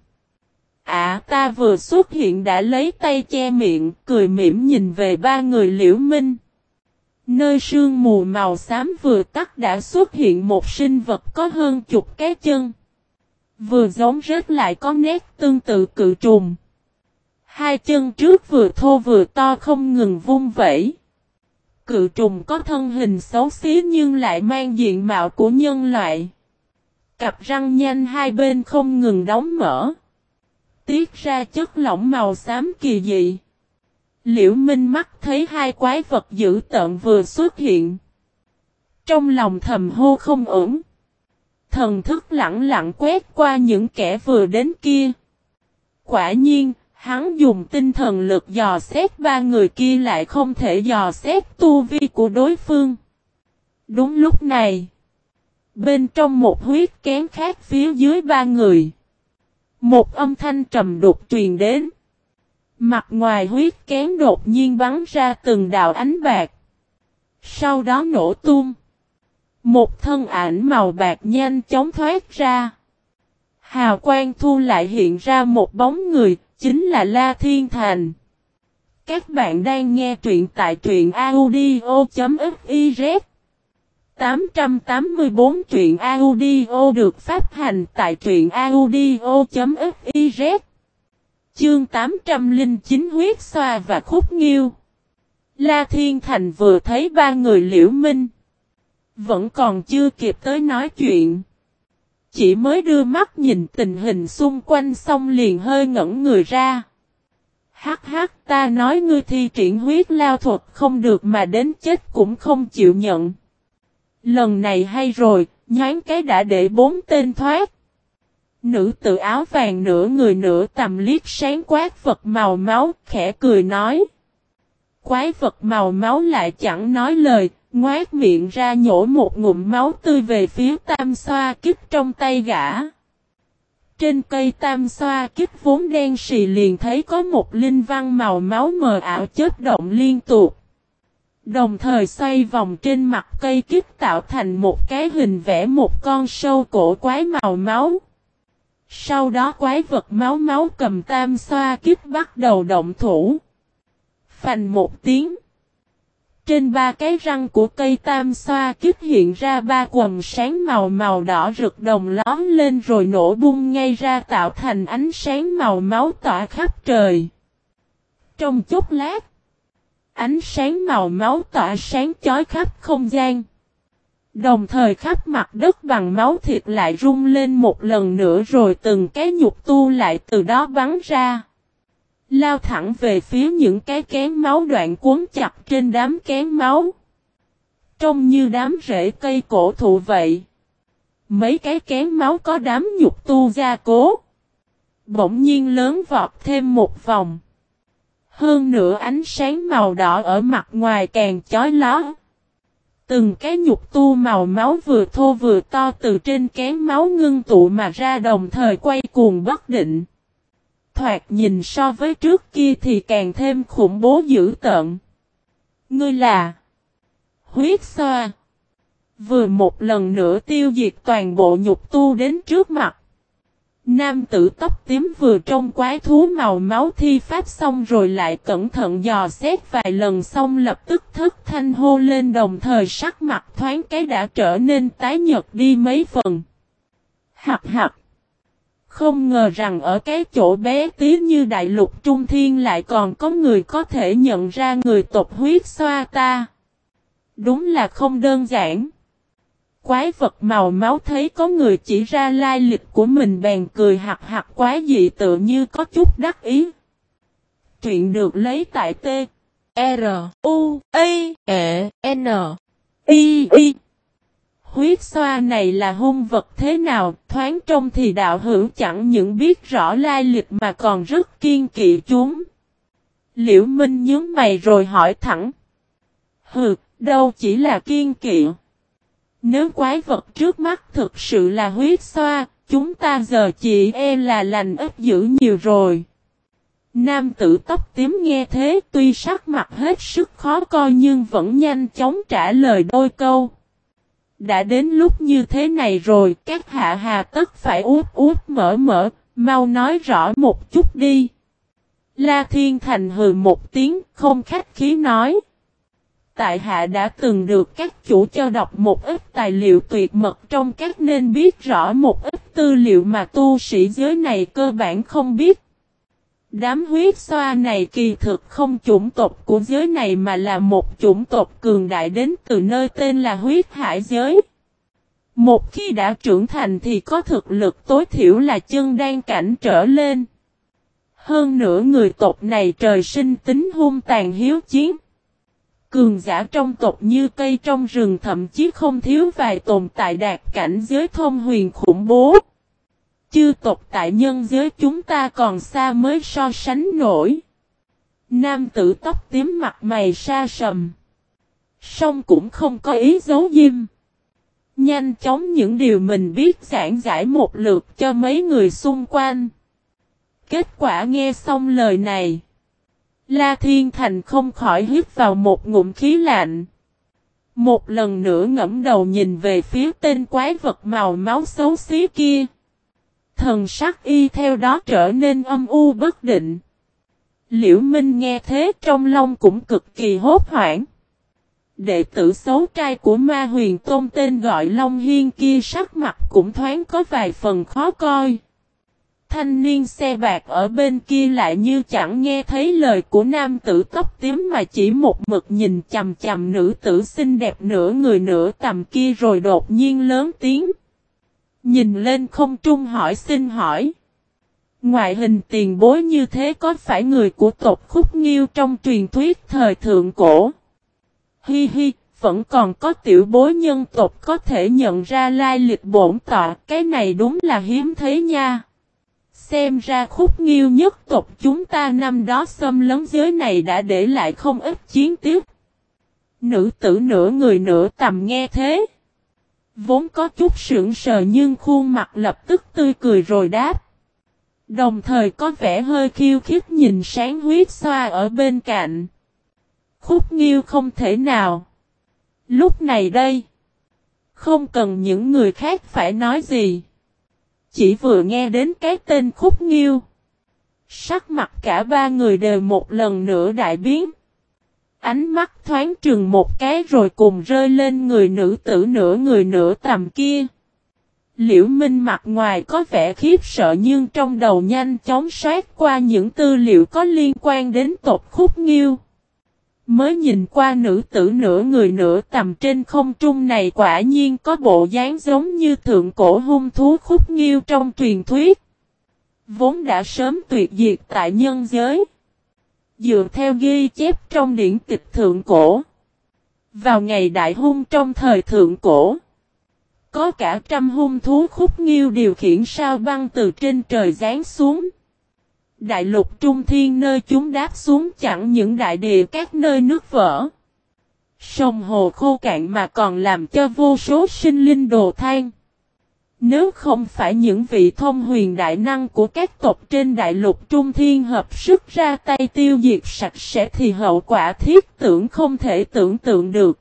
Ta vừa xuất hiện đã lấy tay che miệng, cười mỉm nhìn về 3 người Liễu Minh. Nơi sương mù màu xám vừa tắt đã xuất hiện một sinh vật có hơn chục cái chân. Vừa giống rết lại có nét tương tự cự trùng. 2 chân trước vừa thô vừa to không ngừng vung vẩy. Cự trùng có thân hình xấu xí nhưng lại mang diện mạo của nhân loại. Cặp răng nhanh hai bên không ngừng đóng mở. Tiết ra chất lỏng màu xám kỳ dị. Liễu Minh mắt thấy 2 quái vật dữ tợn vừa xuất hiện. Trong lòng thầm hô không ổn. Thần thức lặng lặng quét qua những kẻ vừa đến kia. Quả nhiên, hắn dùng tinh thần lực dò xét 3 người kia lại không thể dò xét tu vi của đối phương. Đúng lúc này, bên trong một huyết kén khác phía dưới 3 người, một âm thanh trầm đục truyền đến. Mặt ngoài huyết kén đột nhiên bắn ra từng đạo ánh bạc. Sau đó nổ tung. Một thân ảnh màu bạc nhanh chóng thoát ra. Hào quang thu lại hiện ra một bóng người, chính là La Thiên Thành. Các bạn đang nghe truyện tại truyện audio.fiz 884 truyện audio được phát hành tại truyện audio.fiz. Chương 809 huyết xoa và khúc nghiêu. La Thiên Thành vừa thấy ba người Liễu Minh, vẫn còn chưa kịp tới nói chuyện. Chỉ mới đưa mắt nhìn tình hình xung quanh xong liền hơi ngẩn người ra. Hắc hắc, ta nói ngươi thi triển huyết lao thuật không được mà đến chết cũng không chịu nhận. Lần này hay rồi, nhoáng cái đã để 4 tên thoát. Nữ tử áo vàng nửa người nửa tầm liếc sáng quát vật màu máu, khẽ cười nói. Quái vật màu máu lại chẳng nói lời, ngoác miệng ra nhổ một ngụm máu tươi về phía tam xoa kích trong tay gã. Trên cây tam xoa kích vốn đen sì liền thấy có một linh văn màu máu mờ ảo chớp động liên tục. Đồng thời xoay vòng trên mặt cây kích tạo thành một cái hình vẽ một con sâu cổ quái màu máu. Sau đó quái vật máu máu cầm tam xoa kích bắt đầu động thủ. Phành một tiếng. Trên ba cái răng của cây tam xoa kích hiện ra ba quầng sáng màu đỏ rực đồng lóm lên rồi nổ bung ngay ra tạo thành ánh sáng màu máu tỏa khắp trời. Trong chốc lát, ánh sáng màu máu tỏa sáng chói khắp không gian. Đồng thời khắp mặt đất bằng máu thịt lại rung lên một lần nữa rồi từng cái nhục tu lại từ đó bắn ra. Lao thẳng về phía những cái kén máu đoạn cuốn chặt trên đám kén máu. Trông như đám rễ cây cổ thụ vậy. Mấy cái kén máu có đám nhục tu gia cố. Bỗng nhiên lớn vọt thêm một vòng. Hơn nữa ánh sáng màu đỏ ở mặt ngoài càng chói lóa. Từng cái nhục tu màu máu vừa thô vừa to từ trên kén máu ngưng tụ mà ra đồng thời quay cuồng bất định. Thoạt nhìn so với trước kia thì càng thêm khủng bố dữ tợn. Ngươi là huyết xoa. Vừa một lần nữa tiêu diệt toàn bộ nhục tu đến trước mặt. Nam tử tóc tím vừa trông quái thú màu máu thi pháp xong rồi lại cẩn thận dò xét vài lần xong lập tức thất thanh hô lên đồng thời sắc mặt thoáng cái đã trở nên tái nhợt đi mấy phần. Hạc hạc. Không ngờ rằng ở cái chỗ bé tí như đại lục trung thiên lại còn có người có thể nhận ra người tộc huyết xoa ta. Đúng là không đơn giản. Quái vật màu máu thấy có người chỉ ra lai lịch của mình bèn cười hạc hạc quái dị tự như có chút đắc ý. Truyện được lấy tại T. R. U. A. E. N. I. I. Huyết xoa này là hung vật thế nào, thoáng trông thì đạo hữu chẳng những biết rõ lai lịch mà còn rất kiên kỵ chúng. Liễu Minh nhướng mày rồi hỏi thẳng. Hừ, đâu chỉ là kiên kỵ. Nếu quái vật trước mắt thực sự là huyết xoa, chúng ta giờ chỉ là lành ít dữ nhiều rồi. Nam tử tóc tím nghe thế tuy sắc mặt hết sức khó coi nhưng vẫn nhanh chóng trả lời đôi câu. Đã đến lúc như thế này rồi, các hạ hà tất phải út mở, mau nói rõ một chút đi. La Thiên Thành hừ một tiếng, không khách khí nói. Tại hạ đã từng được các chủ cho đọc một ít tài liệu tuyệt mật trong các nên biết rõ một ít tư liệu mà tu sĩ giới này cơ bản không biết. Đám huyết xoa này kỳ thực không chủng tộc của giới này mà là một chủng tộc cường đại đến từ nơi tên là huyết hải giới. Một khi đã trưởng thành thì có thực lực tối thiểu là chân đan cảnh trở lên. Hơn nữa người tộc này trời sinh tính hung tàn hiếu chiến. Cường giả trong tộc như cây trong rừng thậm chí không thiếu vài tồn tại đạt cảnh giới thông huyền khủng bố. Chư tộc tại nhân giới chúng ta còn xa mới so sánh nổi. Nam tử tóc tím mặt mày sa sầm. Song cũng không có ý giấu diêm. Nhanh chóng những điều mình biết giảng giải một lượt cho mấy người xung quanh. Kết quả nghe xong lời này. La Thiên Thành không khỏi hít vào một ngụm khí lạnh. Một lần nữa ngẫm đầu nhìn về phía tên quái vật màu máu xấu xí kia. Thần sắc y theo đó trở nên âm u bất định. Liễu Minh nghe thế trong lòng cũng cực kỳ hốt hoảng. Đệ tử xấu trai của Ma Huyền Tôn tên gọi Long Hiên kia sắc mặt cũng thoáng có vài phần khó coi. Thanh niên xe bạc ở bên kia lại như chẳng nghe thấy lời của nam tử tóc tím mà chỉ một mực nhìn chằm chằm nữ tử xinh đẹp nửa người nửa tầm kia rồi đột nhiên lớn tiếng. Nhìn lên không trung hỏi xin hỏi. Ngoại hình tiền bối như thế có phải người của tộc Khúc Nghiêu trong truyền thuyết thời thượng cổ? Hi hi, vẫn còn có tiểu bối nhân tộc có thể nhận ra lai lịch bổn tọa, cái này đúng là hiếm thấy nha. Xem ra Khúc Nghiêu nhất tộc chúng ta năm đó xâm lấn giới này đã để lại không ít chiến tiếp. Nữ tử nửa người nửa tầm nghe thế. Vốn có chút sững sờ nhưng khuôn mặt lập tức tươi cười rồi đáp. Đồng thời có vẻ hơi khiêu khích nhìn Sáng Huyết Xoa ở bên cạnh. Khúc Nghiêu không thể nào. Lúc này đây. Không cần những người khác phải nói gì. Chỉ vừa nghe đến cái tên Khúc Nghiêu. Sắc mặt cả ba người đều một lần nữa đại biến. Ánh mắt thoáng trừng một cái rồi cùng rơi lên người nữ tử nửa người nửa tầm kia. Liễu Minh mặt ngoài có vẻ khiếp sợ nhưng trong đầu nhanh chóng soát qua những tư liệu có liên quan đến tộc Khúc Nghiêu. Mới nhìn qua nữ tử nửa người nửa tầm trên không trung này quả nhiên có bộ dáng giống như thượng cổ hung thú Khúc Nghiêu trong truyền thuyết. Vốn đã sớm tuyệt diệt tại nhân giới. Dựa theo ghi chép trong điển tịch thượng cổ. Vào ngày đại hung trong thời thượng cổ. Có cả trăm hung thú Khúc Nghiêu điều khiển sao băng từ trên trời giáng xuống. Đại lục trung thiên nơi chúng đáp xuống chẳng những đại địa các nơi nước vỡ. Sông hồ khô cạn mà còn làm cho vô số sinh linh đồ than. Nếu không phải những vị thông huyền đại năng của các tộc trên đại lục trung thiên hợp sức ra tay tiêu diệt sạch sẽ thì hậu quả thiết tưởng không thể tưởng tượng được.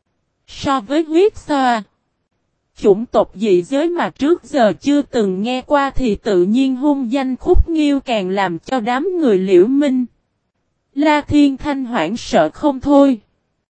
So với huyết xoa, chủng tộc dị giới mà trước giờ chưa từng nghe qua thì tự nhiên hung danh Khúc Nghiêu càng làm cho đám người Liễu Minh, La Thiên Thanh hoảng sợ không thôi.